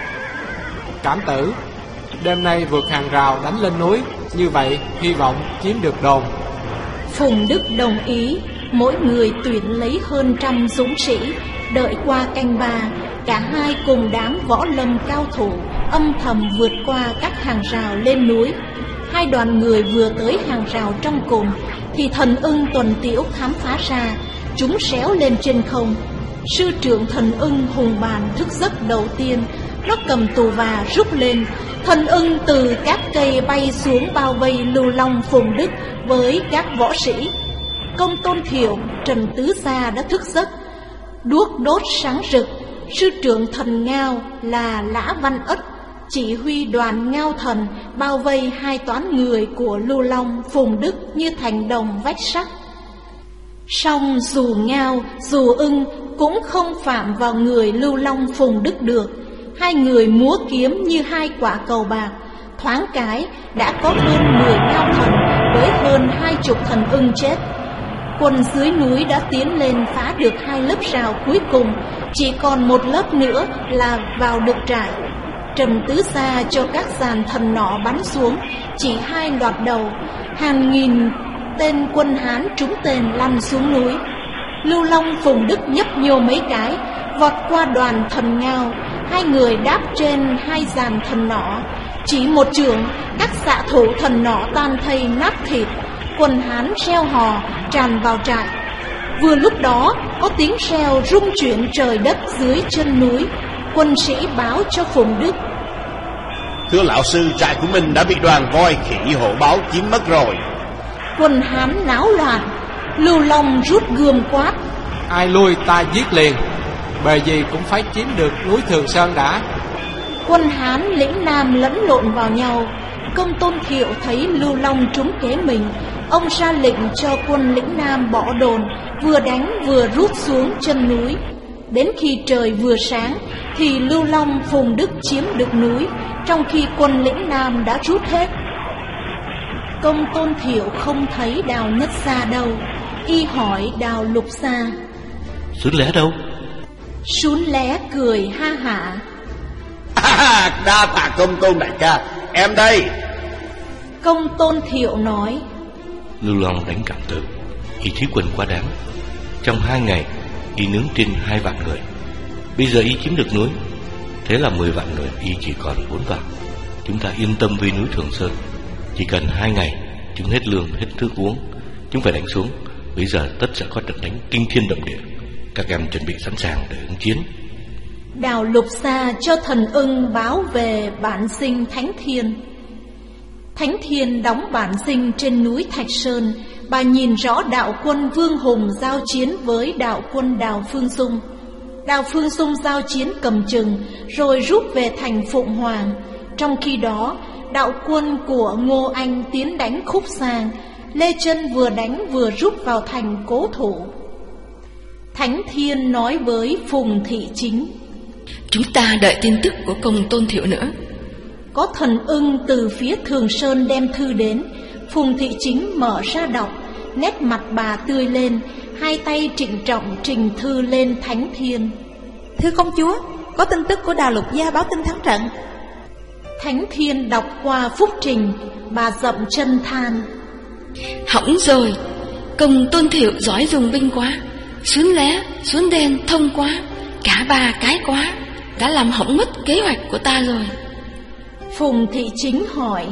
Cảm tử, đêm nay vượt hàng rào đánh lên núi, như vậy hy vọng chiếm được đồn. Phùng Đức đồng ý. Mỗi người tuyển lấy hơn trăm dũng sĩ. Đợi qua canh ba, cả hai cùng đám võ lâm cao thủ âm thầm vượt qua các hàng rào lên núi. Hai đoàn người vừa tới hàng rào trong cùng thì Thần Ưng Tuần Tiễu khám phá ra chúng xéo lên trên không. Sư trưởng Thần Ưng hùng bàn thức giấc đầu tiên, nó cầm tù và rút lên. Thần Ưng từ các cây bay xuống bao vây Lưu Long Phùng Đức với các võ sĩ. Công Tôn Thiệu, Trần Tứ Gia đã thức giấc. Đuốc đốt sáng rực. Sư trưởng Thần Ngao là Lã Văn Ất chỉ huy đoàn Ngao Thần bao vây hai toán người của Lưu Long Phùng Đức như thành đồng vách sắt. Song dù Ngao dù Ưng cũng không phạm vào người Lưu Long Phùng Đức được. Hai người múa kiếm như hai quả cầu bạc, thoáng cái đã có hơn mười Ngao Thần với hơn hai chục Thần Ưng chết. Quân dưới núi đã tiến lên phá được hai lớp rào cuối cùng, chỉ còn một lớp nữa là vào được trại. Trần Tứ Gia cho các dàn thần nỏ bắn xuống, chỉ hai loạt đầu, hàng nghìn tên quân Hán trúng tên lăn xuống núi. Lưu Long Phùng Đức nhấp nhô mấy cái, vọt qua đoàn thần Ngao. Hai người đáp trên hai dàn thần nỏ, chỉ một chưởng, các xạ thủ thần nỏ tan thây nát thịt. Quân Hán reo hò tràn vào trại. Vừa lúc đó có tiếng reo rung chuyển trời đất dưới chân núi. Quân sĩ báo cho Phùng Đức: Thưa lão sư, trại của mình đã bị đoàn voi khỉ hổ báo chiếm mất rồi. Quân Hán náo loạn. Lưu Long rút gươm quát: Ai lui ta giết liền, bề gì cũng phải chiếm được núi Thường Sơn đã. Quân Hán lĩnh Nam lẫn lộn vào nhau. Công Tôn Thiệu thấy Lưu Long trúng kế mình, ông ra lệnh cho quân lĩnh Nam bỏ đồn, vừa đánh vừa rút xuống chân núi. Đến khi trời vừa sáng thì Lưu Long Phùng Đức chiếm được núi, trong khi quân lĩnh Nam đã rút hết. Công Tôn Thiệu không thấy Đào Nhất Gia đâu, y hỏi Đào Lục Gia: Sún Lé đâu? Sún Lé cười ha hả: À, đa tạ Công Tôn đại ca, em đây. Công Tôn Thiệu nói: Lưu Long đánh Cảm Tử, y thí quân quá đáng. Trong hai ngày y nướng trên hai vạn người. Bây giờ y chiếm được núi, thế là mười vạn người, y chỉ còn bốn vạn. Chúng ta yên tâm với núi Thường Sơn. Chỉ cần hai ngày chúng hết lương hết thức uống, chúng phải đánh xuống. Bây giờ tất sẽ có trận đánh kinh thiên động địa. Các em chuẩn bị sẵn sàng để ứng chiến. Đào Lục Gia cho Thần Ưng báo về bản sinh Thánh Thiên. Thánh Thiên đóng bản sinh trên núi Thạch Sơn. Bà nhìn rõ đạo quân Vương Hùng giao chiến với đạo quân Đào Phương Dung. Đào Phương Dung giao chiến cầm chừng rồi rút về thành Phụng Hoàng. Trong khi đó đạo quân của Ngô Anh tiến đánh Khúc Sang. Lê Chân vừa đánh vừa rút vào thành cố thủ. Thánh Thiên nói với Phùng Thị Chính: Chúng ta đợi tin tức của Công Tôn Thiệu nữa. Có Thần Ưng từ phía Thường Sơn đem thư đến. Phùng Thị Chính mở ra đọc, nét mặt bà tươi lên, hai tay trịnh trọng trình thư lên Thánh Thiên. Thưa công chúa, có tin tức của Đào Lục Gia báo tin thắng trận. Thánh Thiên đọc qua phúc trình, bà dậm chân than: Hỏng rồi, Công Tôn Thiệu giỏi dùng binh quá, Sún Lé, Sún Đen thông quá, cả ba cái quá, đã làm hỏng mất kế hoạch của ta rồi. Phùng Thị Chính hỏi: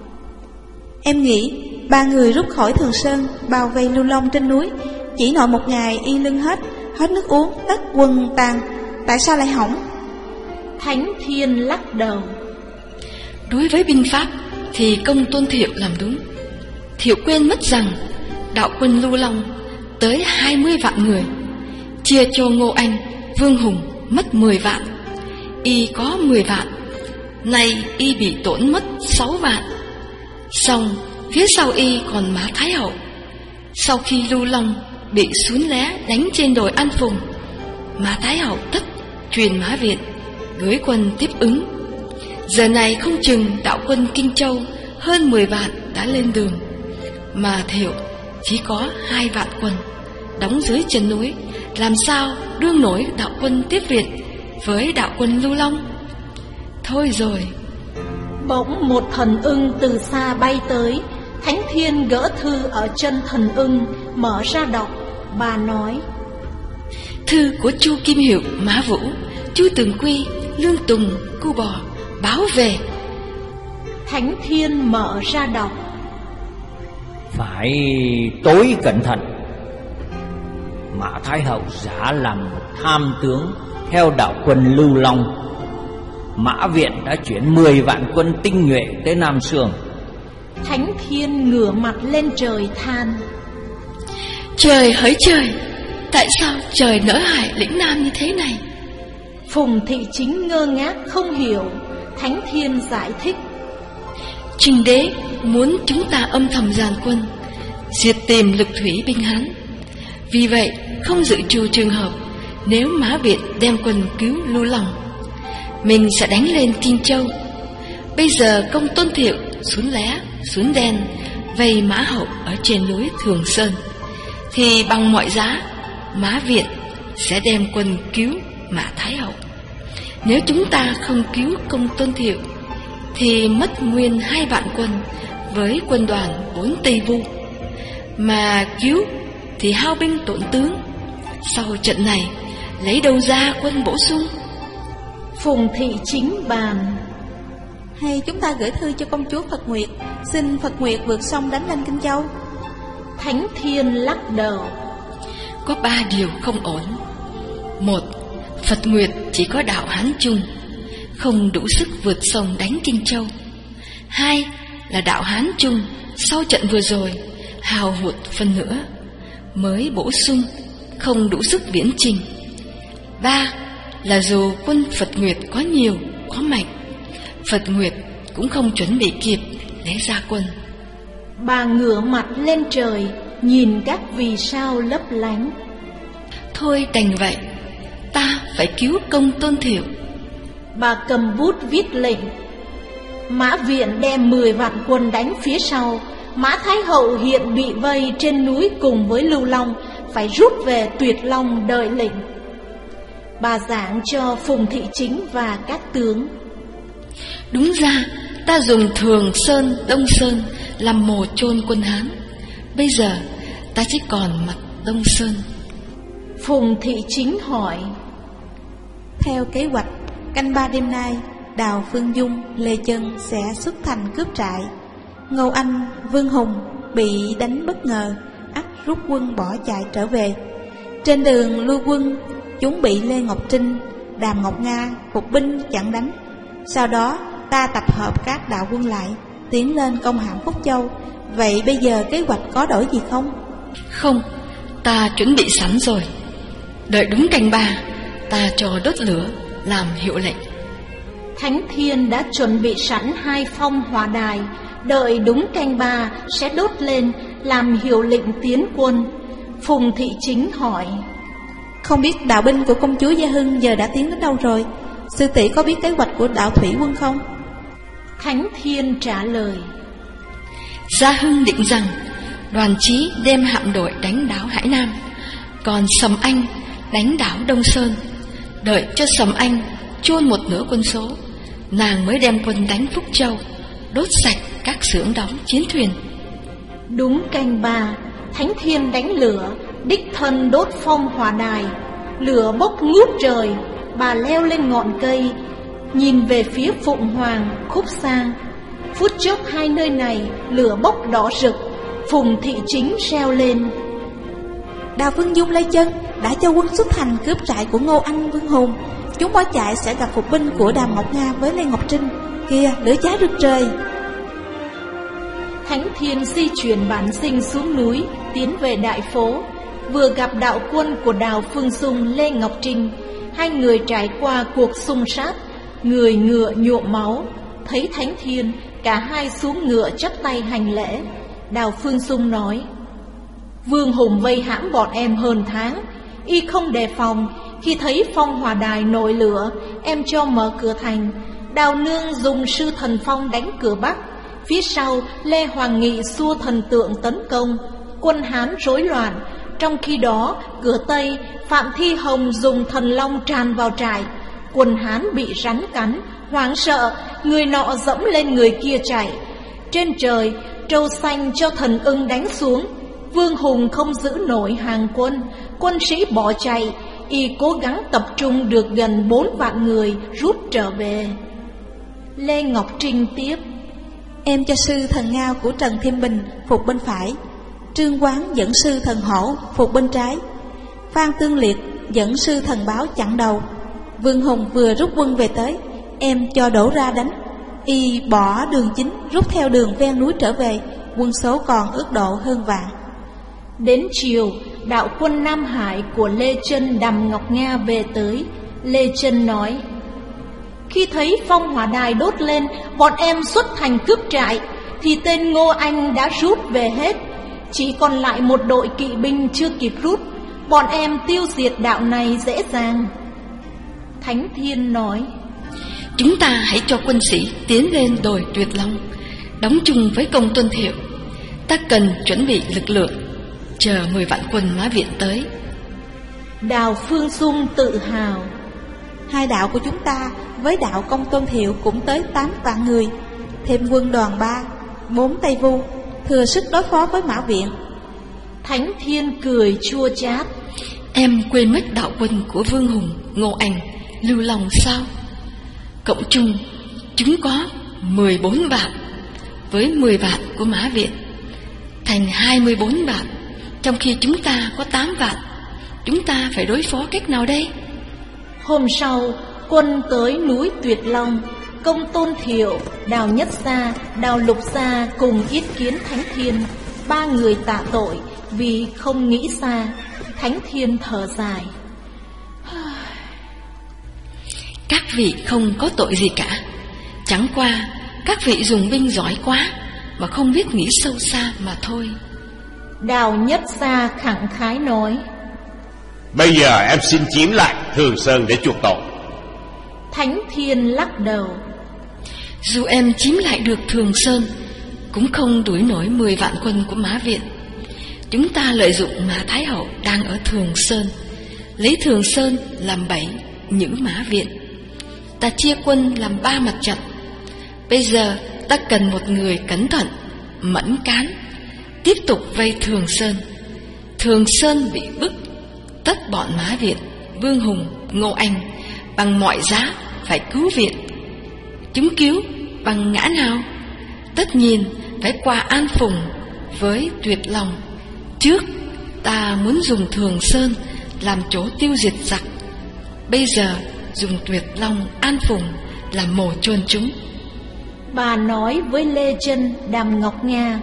Em nghĩ ba người rút khỏi Thường Sơn bao vây Lưu Long trên núi, chỉ nội một ngày y lưng hết, hết nước uống, tất quân tàn, tại sao lại hỏng? Thánh Thiên lắc đầu: Đối với binh pháp thì Công Tôn Thiệu làm đúng. Thiệu quên mất rằng đạo quân Lưu Long tới hai mươi vạn người, chia cho Ngô Anh, Vương Hùng mất mười vạn, y có mười vạn, nay y bị tổn mất sáu vạn. Xong phía sau y còn Mã Thái Hậu. Sau khi Lưu Long bị Sún Lé đánh trên đồi An Phùng, Mã Thái Hậu tất truyền Mã Viện gửi quân tiếp ứng. Giờ này không chừng đạo quân Kinh Châu hơn mười vạn đã lên đường, mà Thiệu chỉ có hai vạn quân đóng dưới chân núi, làm sao đương nổi đạo quân Tiếp Việt với đạo quân Lưu Long? Thôi rồi. Bỗng một thần ưng từ xa bay tới. Thánh Thiên gỡ thư ở chân thần ưng, mở ra đọc. Bà nói: Thư của Chu Kim Hiệu, Mã Vũ, Chu Tường Quy, Lương Tùng, Cu Bò báo về. Thánh Thiên mở ra đọc: Phải tối cẩn thận. Mã Thái Hậu giả làm một tham tướng theo đạo quân Lưu Long. Mã Viện đã chuyển mười vạn quân tinh nhuệ tới Nam Sương. Thánh Thiên ngửa mặt lên trời than: Trời hỡi trời, tại sao trời nỡ hại lĩnh Nam như thế này? Phùng Thị Chính ngơ ngác không hiểu. Thánh Thiên giải thích: Trình đế muốn chúng ta âm thầm dàn quân, diệt tìm lực thủy binh Hán. Vì vậy không dự trù trường hợp nếu Mã Việt đem quân cứu Lưu Long, mình sẽ đánh lên Kinh Châu. Bây giờ công Tôn Thiệu xuống Lé, xuống Đen, vây Mã Hậu ở trên núi Thường Sơn, thì bằng mọi giá Mã Việt sẽ đem quân cứu Mã Thái Hậu. Nếu chúng ta không cứu công Tôn Thiệu thì mất nguyên hai vạn quân với quân đoàn bốn Tây Vu, mà cứu thì hao binh tổn tướng. Sau trận này lấy đâu ra quân bổ sung? Phùng Thị Chính bàn: Hay chúng ta gửi thư cho công chúa Phật Nguyệt, xin Phật Nguyệt vượt sông đánh lên Kinh Châu? Thánh Thiên lắc đầu: Có ba điều không ổn. Một, Phật Nguyệt chỉ có đạo Hán Trung, không đủ sức vượt sông đánh Kinh Châu. Hai là đạo Hán Trung sau trận vừa rồi hào hụt phần nữa, mới bổ sung, không đủ sức viễn trình. Ba là dù quân Phật Nguyệt có nhiều, có mạnh, Phật Nguyệt cũng không chuẩn bị kịp để ra quân. Bà ngửa mặt lên trời, nhìn các vì sao lấp lánh. Thôi đành vậy, ta phải cứu công Tôn Thiệu. Bà cầm bút viết lệnh. Mã Viện đem mười vạn quân đánh phía sau. Mã Thái Hậu hiện bị vây trên núi cùng với Lưu Long, phải rút về Tuyệt Long đợi lệnh. Bà giảng cho Phùng Thị Chính và các tướng: Đúng ra ta dùng Thường Sơn, Đông Sơn làm mồ chôn quân Hán. Bây giờ ta chỉ còn mặt Đông Sơn. Phùng Thị Chính hỏi: Theo kế hoạch, canh ba đêm nay, Đào Phương Dung, Lê Chân sẽ xuất thành cướp trại. Ngô Anh, Vương Hùng bị đánh bất ngờ, ắt rút quân bỏ chạy trở về. Trên đường lui quân, chúng bị Lê Ngọc Trinh, Đàm Ngọc Nga phục binh chặn đánh. Sau đó ta tập hợp các đạo quân lại, tiến lên công hãm Phúc Châu. Vậy bây giờ kế hoạch có đổi gì không? Không, ta chuẩn bị sẵn rồi. Đợi đúng canh ba, ta cho đốt lửa làm hiệu lệnh. Thánh Thiên đã chuẩn bị sẵn hai phong hỏa đài, đợi đúng canh ba sẽ đốt lên làm hiệu lệnh tiến quân. Phùng Thị Chính hỏi: Không biết đạo binh của công chúa Gia Hưng giờ đã tiến đến đâu rồi? Sư tỷ có biết kế hoạch của đạo thủy quân không? Thánh Thiên trả lời: Gia Hưng định rằng Đoàn Chí đem hạm đội đánh đảo Hải Nam, còn Sầm Anh đánh đảo Đông Sơn. Đợi cho Sầm Anh chôn một nửa quân số, nàng mới đem quân đánh Phúc Châu, đốt sạch các xưởng đóng chiến thuyền. Đúng canh ba, Thánh Thiên đánh lửa, đích thân đốt phong hỏa đài. Lửa bốc ngút trời. Bà leo lên ngọn cây, nhìn về phía Phụng Hoàng, Khúc Sang. Phút chốc hai nơi này lửa bốc đỏ rực. Phùng Thị Chính reo lên: Đào Phương Dung, Lê Chân đã cho quân xuất thành cướp trại của Ngô Anh, Vương Hùng. Chúng bỏ chạy sẽ gặp phục binh của Đàm Ngọc Nga với Lê Ngọc Trinh. Kìa, lửa cháy rực trời. Thánh Thiên di chuyển bản sinh xuống núi, tiến về đại phố. Vừa gặp đạo quân của Đào Phương Dung, Lê Ngọc Trinh. Hai người trải qua cuộc xung sát, người ngựa nhuộm máu. Thấy Thánh Thiên, cả hai xuống ngựa chắp tay hành lễ. Đào Phương Dung nói: Vương Hùng vây hãm bọn em hơn tháng, y không đề phòng. Khi thấy phong hỏa đài nổi lửa, em cho mở cửa thành. Đào Nương dùng sư thần phong đánh cửa Bắc. Phía sau Lê Hoàng Nghị xua thần tượng tấn công. Quân Hán rối loạn, Trong khi đó, cửa Tây, Phạm Thi Hồng dùng thần long tràn vào trại. Quân Hán bị rắn cắn, hoảng sợ, người nọ dẫm lên người kia chạy. Trên trời, trâu xanh cho thần ưng đánh xuống. Vương Hùng không giữ nổi hàng quân, quân sĩ bỏ chạy. Y cố gắng tập trung được gần bốn vạn người rút trở về. Lê Ngọc Trinh tiếp: Em cho sư thần Ngao của Trần Thiên Bình phục bên phải, Trương Quán dẫn sư thần Hổ phục bên trái, Phan Tương Liệt dẫn sư thần Báo chặn đầu. Vương Hùng vừa rút quân về tới, em cho đổ ra đánh. Y bỏ đường chính rút theo đường ven núi trở về, quân số còn ước độ hơn vạn. Đến chiều, đạo quân Nam Hải của Lê Chân Đàm Ngọc Nga về tới. Lê Chân nói: Khi thấy phong hỏa đài đốt lên, bọn em xuất thành cướp trại, thì tên Ngô Anh đã rút về hết. Chỉ còn lại một đội kỵ binh chưa kịp rút. Bọn em tiêu diệt đạo này dễ dàng. Thánh Thiên nói: Chúng ta hãy cho quân sĩ tiến lên đồi Tuyệt Long, đóng chung với Công Tôn Thiệu. Ta cần chuẩn bị lực lượng, chờ mười vạn quân Mã Viện tới. Đào Phương Dung tự hào: Hai đạo của chúng ta với đạo Công Tôn Thiệu cũng tới tám vạn người, thêm quân đoàn ba, bốn Tây Vu, thừa sức đối phó với Mã Viện. Thánh Thiên cười chua chát: Em quên mất đạo quân của Vương Hùng, Ngô Anh, Lưu Long sao? Cộng chung chúng có mười bốn vạn, với mười vạn của Mã Viện thành hai mươi bốn vạn, trong khi chúng ta có tám vạn. Chúng ta phải đối phó cách nào đây? Hôm sau, quân tới núi Tuyệt Long. Công Tôn Thiệu, Đào Nhất Gia, Đào Lục Gia cùng yết kiến Thánh Thiên. Ba người tạ tội vì không nghĩ xa. Thánh Thiên thở dài: Các vị không có tội gì cả, chẳng qua các vị dùng binh giỏi quá mà không biết nghĩ sâu xa mà thôi. Đào Nhất Gia khẳng khái nói: Bây giờ em xin chiếm lại Thường Sơn để chuộc tội. Thánh Thiên lắc đầu: Dù em chiếm lại được Thường Sơn, cũng không đuổi nổi mười vạn quân của Mã Viện. Chúng ta lợi dụng Mã Thái Hậu đang ở Thường Sơn, lấy Thường Sơn làm bẫy những Mã Viện. Ta chia quân làm ba mặt trận. Bây giờ ta cần một người cẩn thận, mẫn cán, tiếp tục vây Thường Sơn. Thường Sơn bị bức, tất bọn Mã Viện, Vương Hùng, Ngô Anh bằng mọi giá phải cứu viện. Chúng cứu bằng ngã nào? Tất nhiên phải qua An Phùng với Tuyệt Long. Trước ta muốn dùng Thường Sơn làm chỗ tiêu diệt giặc, bây giờ dùng Tuyệt Long, An Phùng làm mồ chôn chúng. Bà nói với Lê Chân, Đàm Ngọc Nga: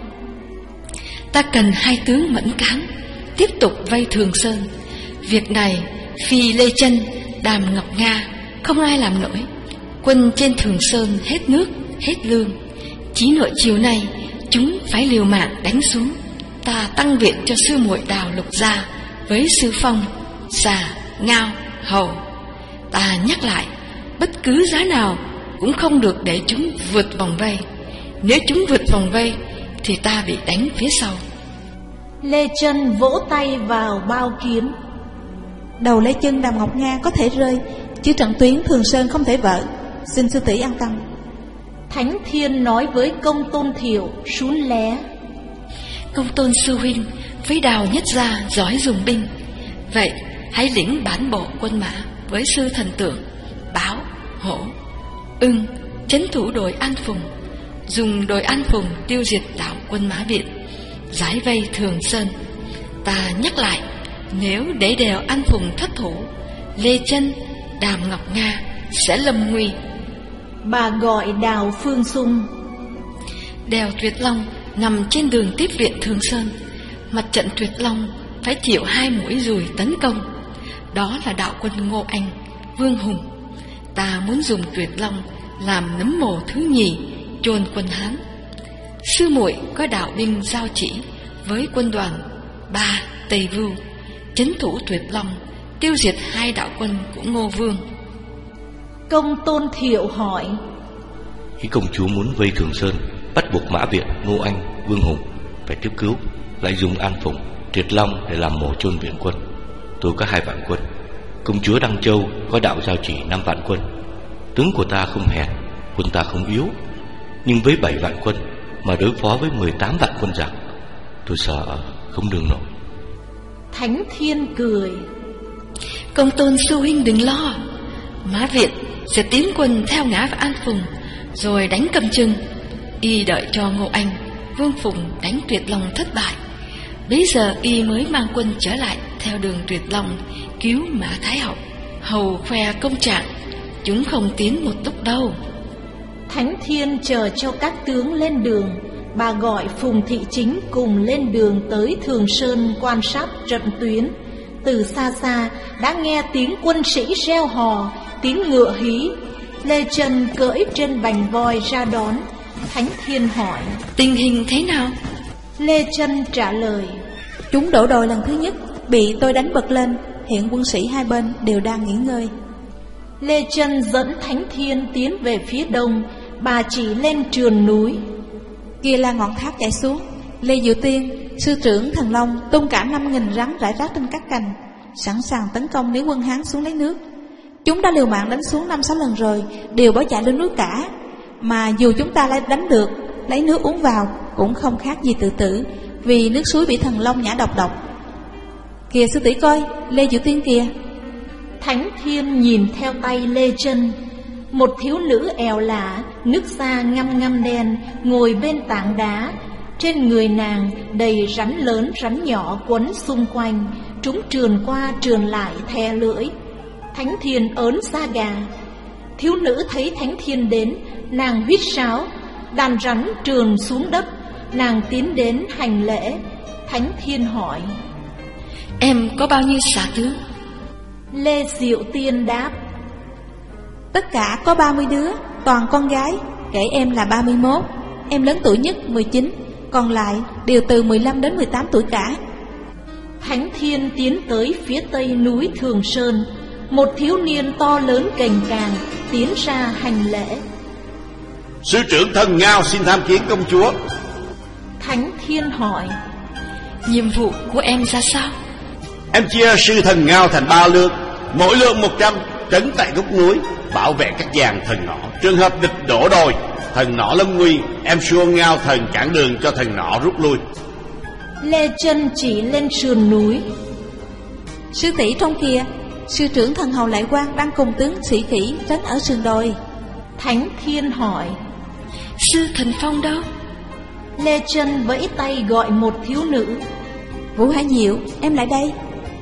Ta cần hai tướng mẫn cán tiếp tục vây Thường Sơn. Việc này phi Lê Chân, Đàm Ngọc Nga không ai làm nổi. Quân trên Thường Sơn hết nước, hết lương. Chí nội chiều nay chúng phải liều mạng đánh xuống. Ta tăng viện cho sư muội Đào Lục Gia với sư Phong, Xà, Ngao, Hầu. Ta nhắc lại, bất cứ giá nào cũng không được để chúng vượt vòng vây. Nếu chúng vượt vòng vây thì ta bị đánh phía sau. Lê Chân vỗ tay vào bao kiếm: Đầu Lê Chân, Đàm Ngọc Nga có thể rơi, chứ trận tuyến Thường Sơn không thể vỡ. Xin sư tỷ an tâm. Thánh Thiên nói với Công Tôn Thiệu, Sún Lé: Công Tôn sư huynh với Đào Nhất Gia giỏi dùng binh, vậy hãy lĩnh bản bộ quân mã với sư thần tượng, Báo, Hổ, Ưng trấn thủ đồi An Phùng, dùng đồi An Phùng tiêu diệt đạo quân Mã Viện, giải vây Thường Sơn. Ta nhắc lại, nếu để đèo An Phùng thất thủ, Lê Chân, Đàm Ngọc Nga sẽ lâm nguy. Bà gọi Đào Phương Dung: Đèo Tuyệt Long nằm trên đường tiếp viện Thường Sơn. Mặt trận Tuyệt Long phải chịu hai mũi dùi tấn công. Đó là đạo quân Ngô Anh, Vương Hùng. Ta muốn dùng Tuyệt Long làm nấm mồ thứ nhì chôn quân Hán. Sư muội có đạo binh giao chỉ với quân đoàn ba Tây Vu, trấn thủ Tuyệt Long, tiêu diệt hai đạo quân của Ngô Vương. Công Tôn Thiệu hỏi: Khi công chúa muốn vây Thường Sơn, bắt buộc Mã Viện, Ngô Anh, Vương Hùng phải tiếp cứu, lại dùng An Phùng Triệt Long để làm mồ chôn viện quân. Tôi có hai vạn quân, công chúa Đăng Châu có đạo Giao Chỉ năm vạn quân. Tướng của ta không hèn, quân ta không yếu, nhưng với bảy vạn quân mà đối phó với mười tám vạn quân giặc, tôi sợ không đương nổi. Thánh Thiên cười: Công tôn sư huynh đừng lo, Mã Viện sẽ tiến quân theo Ngã và An Phùng, rồi đánh Cầm Chừng. Y đợi cho Ngô Anh, Vương Phùng đánh Tuyệt Long thất bại, bây giờ y mới mang quân trở lại theo đường Tuyệt Long cứu Mã Thái Hậu, hầu khoe công trạng. Chúng không tiến một lúc đâu. Thánh Thiên chờ cho các tướng lên đường. Bà gọi Phùng Thị Chính cùng lên đường tới Thường Sơn quan sát trận tuyến. Từ xa xa đã nghe tiếng quân sĩ reo hò, tiếng ngựa hí. Lê Trân cưỡi trên bành voi ra đón. Thánh Thiên hỏi: Tình hình thế nào? Lê Trân trả lời: Chúng đổ đồi lần thứ nhất, bị tôi đánh bật lên. Hiện quân sĩ hai bên đều đang nghỉ ngơi. Lê Trân dẫn Thánh Thiên tiến về phía đông. Bà chỉ lên trườn núi. Kia là ngọn thác chảy xuống. Lê Diệu Tiên, sư trưởng Thần Long tung cả năm nghìn rắn rải rác trên các cành, sẵn sàng tấn công nếu quân Hán xuống lấy nước. Chúng đã liều mạng đánh xuống năm sáu lần rồi, đều bỏ chạy lên núi cả. Mà dù chúng ta lại đánh được, lấy nước uống vào cũng không khác gì tự tử, vì nước suối bị Thần Long nhả độc độc. Kìa sư tỷ coi, Lê Diệu Tiên kìa. Thánh Thiên nhìn theo tay Lê Trân. Một thiếu nữ èo lả, nước da ngăm ngăm đen, ngồi bên tảng đá. Trên người nàng đầy rắn lớn rắn nhỏ quấn xung quanh. Chúng trườn qua trườn lại thè lưỡi. Thánh Thiên ớn da gà. Thiếu nữ thấy Thánh Thiên đến, nàng huýt sáo. Đàn rắn trườn xuống đất, nàng tiến đến hành lễ. Thánh Thiên hỏi: Em có bao nhiêu xạ tướng? Lê Diệu Tiên đáp: Tất cả có ba mươi đứa, toàn con gái, kể em là ba mươi mốt. Em lớn tuổi nhất mười chín, còn lại đều từ mười lăm đến mười tám tuổi cả. Thánh Thiên tiến tới phía tây núi Thường Sơn. Một thiếu niên to lớn cành càng tiến ra hành lễ. Sư trưởng Thần Ngao xin tham kiến công chúa. Thánh Thiên hỏi: Nhiệm vụ của em ra sao? Em chia sư Thần Ngao thành ba lượng, mỗi lượng một trăm, trấn tại gốc núi, bảo vệ các giàn thần nỏ. Trường hợp địch đổ đồi, thần nỏ lâm nguy, em xuông Ngao thần cản đường cho thần nỏ rút lui. Lê Trân chỉ lên sườn núi. Sư tỷ trong kia, sư trưởng Thần Hầu Lại Quang đang cùng tướng sĩ Khỉ trấn ở sườn đồi. Thánh Thiên hỏi: Sư Thần Phong đâu? Lê Trân vẫy tay gọi một thiếu nữ. Vũ Hải Diệu, em lại đây.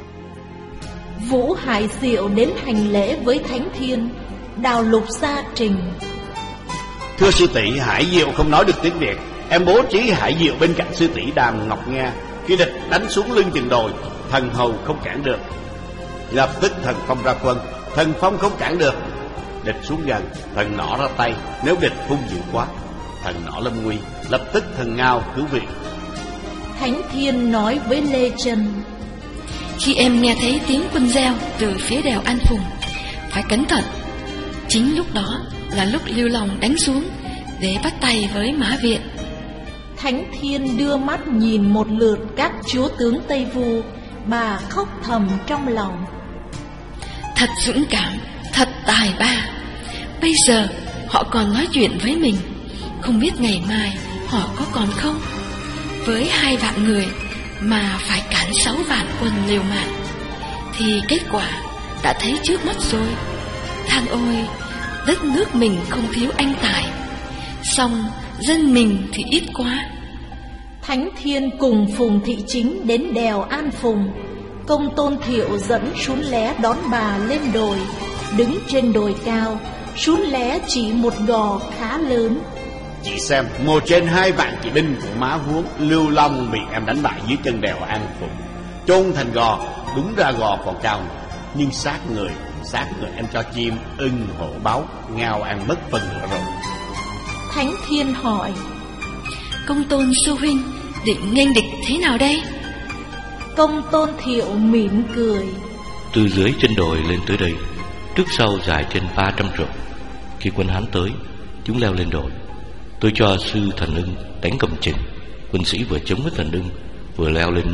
Vũ Hải Diệu đến hành lễ với Thánh Thiên. Đào Lục gia trình: Thưa sư tỷ, Hải Diệu không nói được tiếng Việt. Em bố trí Hải Diệu bên cạnh sư tỷ Đàm Ngọc Nga. Khi địch đánh xuống lưng chừng đồi, thần hầu không cản được, lập tức thần phong ra quân. Thần phong không cản được, địch xuống gần, thần nỏ ra tay. Nếu địch hung dữ quá, thần nỏ lâm nguy, lập tức thần Ngao cứu viện. Thánh Thiên nói với Lê Trân: Khi em nghe thấy tiếng quân reo từ phía đèo An Phùng, phải cẩn thận. Chính lúc đó là lúc Lưu Long đánh xuống để bắt tay với Mã Viện. Thánh Thiên đưa mắt nhìn một lượt các chúa tướng Tây Vu. Bà khóc thầm trong lòng: Thật dũng cảm, thật tài ba. Bây giờ họ còn nói chuyện với mình, không biết ngày mai họ có còn không. Với hai vạn người mà phải cản sáu vạn quân liều mạng, thì kết quả đã thấy trước mắt rồi. Than ôi, đất nước mình không thiếu anh tài, song dân mình thì ít quá. Thánh Thiên cùng Phùng Thị Chính đến đèo An Phùng. Công Tôn Thiệu dẫn Sún Lé đón bà lên đồi. Đứng trên đồi cao, Sún Lé chỉ một gò khá lớn. Chị xem, một trên hai vạn kỵ binh của Má Huống Lưu Long bị em đánh bại dưới chân đèo An Phùng, chôn thành gò. Đúng ra gò còn cao, nhưng xác người xác người em cho chim ưng hổ báo Ngao ăn mất phần nữa rồi. Thánh Thiên hỏi: Công Tôn sư huynh định nghênh địch thế nào đây? Công Tôn Thiệu mỉm cười: Từ dưới chân đồi lên tới đây, trước sau dài trên ba trăm trượng. Khi quân Hán tới, chúng leo lên đồi. Tôi cho sư Thần Ưng đánh Cầm Chừng. Quân sĩ vừa chống với Thần Ưng, vừa leo lên núi,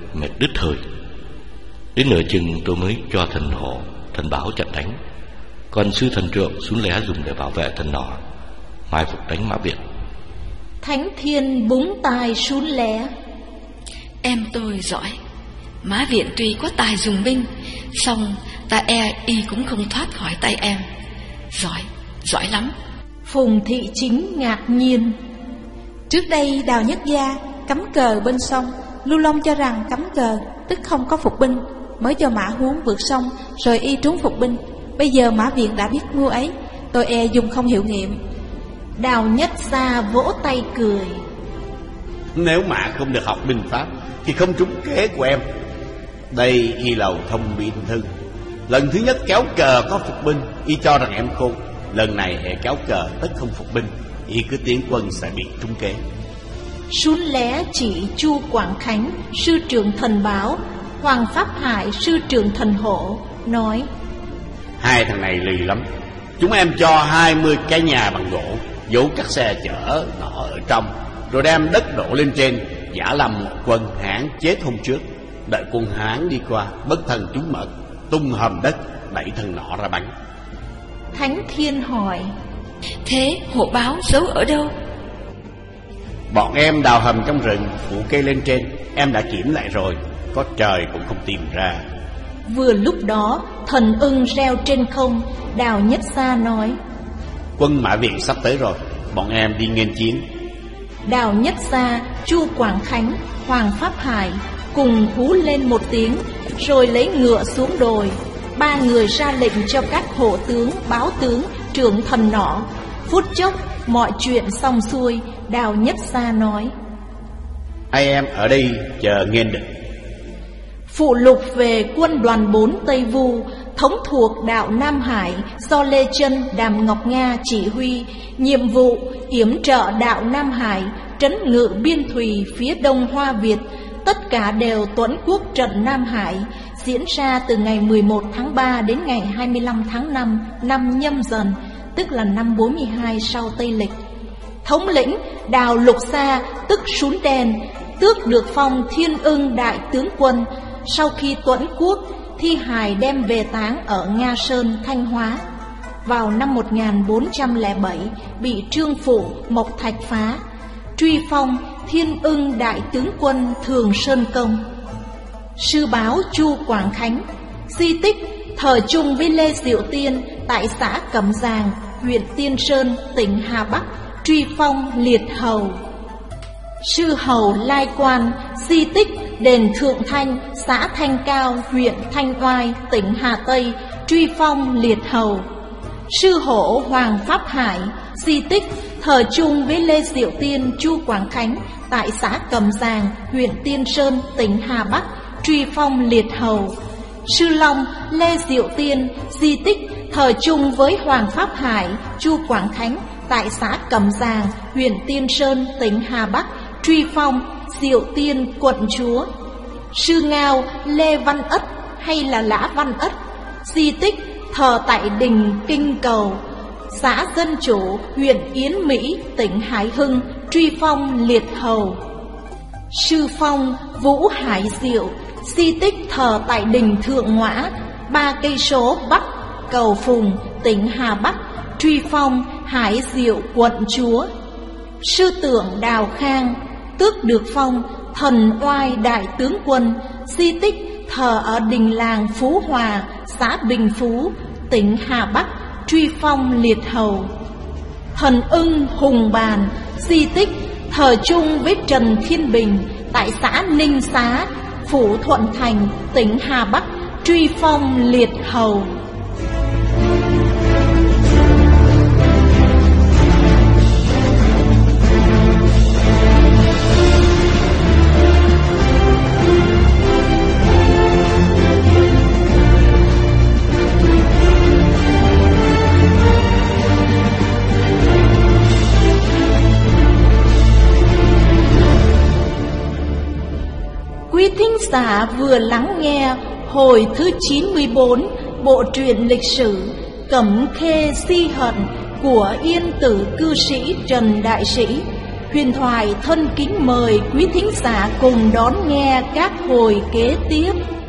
mệt đứt hơi. Đến nửa chừng tôi mới cho thần hổ, thần báo chặn đánh, còn sư thần trượng xuống lé dùng để bảo vệ thần nỏ, mai phục đánh Mã Viện. Thánh Thiên búng tai sún lé. Em tôi giỏi. Mã Viện tuy có tài dùng binh, song ta e y cũng không thoát khỏi tay em. Giỏi, giỏi lắm. Phùng Thị Chính ngạc nhiên. Trước đây Đào Nhất Gia cắm cờ bên sông, Lưu Long cho rằng cắm cờ tức không có phục binh, mới cho Mã Huống vượt sông rồi y trốn phục binh. Bây giờ Mã Viện đã biết ngu ấy, tôi e dùng không hiệu nghiệm. Đào Nhất Gia vỗ tay cười. Nếu Mã không được học binh pháp thì không trúng kế của em. Đây y lầu thông biên thư. Lần thứ nhất kéo cờ có phục binh, y cho rằng em khôn. Lần này hệ kéo cờ tất không phục binh, y cứ tiến quân sẽ bị trúng kế. Sún lé chỉ Chu Quảng Khánh, sư trưởng thần báo, Hoàng Pháp Hải, sư trưởng thần hổ, nói: Hai thằng này lì lắm. Chúng em cho hai mươi cái nhà bằng gỗ, giấu các xe chở nọ ở trong, rồi đem đất đổ lên trên, giả làm một quân Hán chết hôm trước. Đợi quân Hán đi qua, bất thần chúng mở tung hầm đất, đẩy thằng nọ ra bắn. Thánh Thiên hỏi: Thế hổ báo giấu ở đâu? Bọn em đào hầm trong rừng, phủ cây lên trên. Em đã kiểm lại rồi, có trời cũng không tìm ra. Vừa lúc đó thần ưng reo trên không. Đào Nhất Gia nói: Quân Mã Viện sắp tới rồi, bọn em đi nghênh chiến. Đào Nhất Gia, Chu Quảng Khánh, Hoàng Pháp Hải cùng hú lên một tiếng, rồi lấy ngựa xuống đồi. Ba người ra lệnh cho các hộ tướng, báo tướng, trưởng thần nỏ. Phút chốc mọi chuyện xong xuôi. Đào Nhất Gia nói: Hai em ở đây chờ nghênh địch. Phụ lục về quân đoàn bốn Tây Vu, thống thuộc đạo Nam Hải, do Lê Chân, Đàm Ngọc Nga chỉ huy. Nhiệm vụ yểm trợ đạo Nam Hải, trấn ngự biên thùy phía đông Hoa Việt. Tất cả đều tuẫn quốc trận Nam Hải, diễn ra từ ngày mười một tháng ba đến ngày hai mươi lăm tháng năm năm Nhâm Dần, tức là năm bốn mươi hai sau Tây Lịch. Thống lĩnh Đào Lục Sa, tức Sún Đen, tước được phong Thiên Ưng đại tướng quân. Sau khi tuẫn quốc, thi hài đem về táng ở Nga Sơn, Thanh Hóa. Vào năm một nghìn bốn trăm lẻ bảy, bị Trương Phụ Mộc Thạch phá, truy phong Thiên Ưng đại tướng quân Thường Sơn Công. Sư báo Chu Quảng Khánh, di tích thời chung với Lê Diệu Tiên tại xã Cẩm Giàng, huyện Tiên Sơn, tỉnh Hà Bắc, truy phong liệt hầu. Sư hầu Lai Quan, di tích đền Thượng Thanh, xã Thanh Cao, huyện Thanh Oai, tỉnh Hà Tây, truy phong liệt hầu. Sư hổ Hoàng Pháp Hải, di tích thời chung với Lê Diệu Tiên, Chu Quảng Khánh tại xã Cẩm Giàng, huyện Tiên Sơn, tỉnh Hà Bắc, truy phong liệt hầu. Sư Long Lê Diệu Tiên, di tích thời chung với Hoàng Pháp Hải, Chu Quảng Khánh tại xã Cẩm Giàng, huyện Tiên Sơn, tỉnh Hà Bắc, truy phong Diệu Tiên quận chúa. Sư Ngao Lê Văn Ất hay là Lã Văn Ất, di tích thờ tại đình Kinh Cầu, xã Dân Chủ, huyện Yến Mỹ, tỉnh Hải Hưng, truy phong liệt hầu. Sư Phong Vũ Hải Diệu, di tích thờ tại đình Thượng Ngoã, ba cây số bắc Cầu Phùng, tỉnh Hà Bắc, truy phong Hải Diệu quận chúa. Sư Tượng Đào Khang, tước được phong Thần Oai đại tướng quân, di tích thờ ở đình làng Phú Hòa, xã Bình Phú, tỉnh Hà Bắc, truy phong liệt hầu. Thần Ưng Hùng Bàn, di tích thờ chung với Trần Thiên Bình tại xã Ninh Xá, Phủ Thuận Thành, tỉnh Hà Bắc, truy phong liệt hầu. Quý thính giả vừa lắng nghe hồi thứ chín mươi bốn bộ truyện lịch sử Cẩm Khê Si Hận của Yên Tử cư sĩ Trần Đại Sĩ. Huyền Thoại thân kính mời quý thính giả cùng đón nghe các hồi kế tiếp.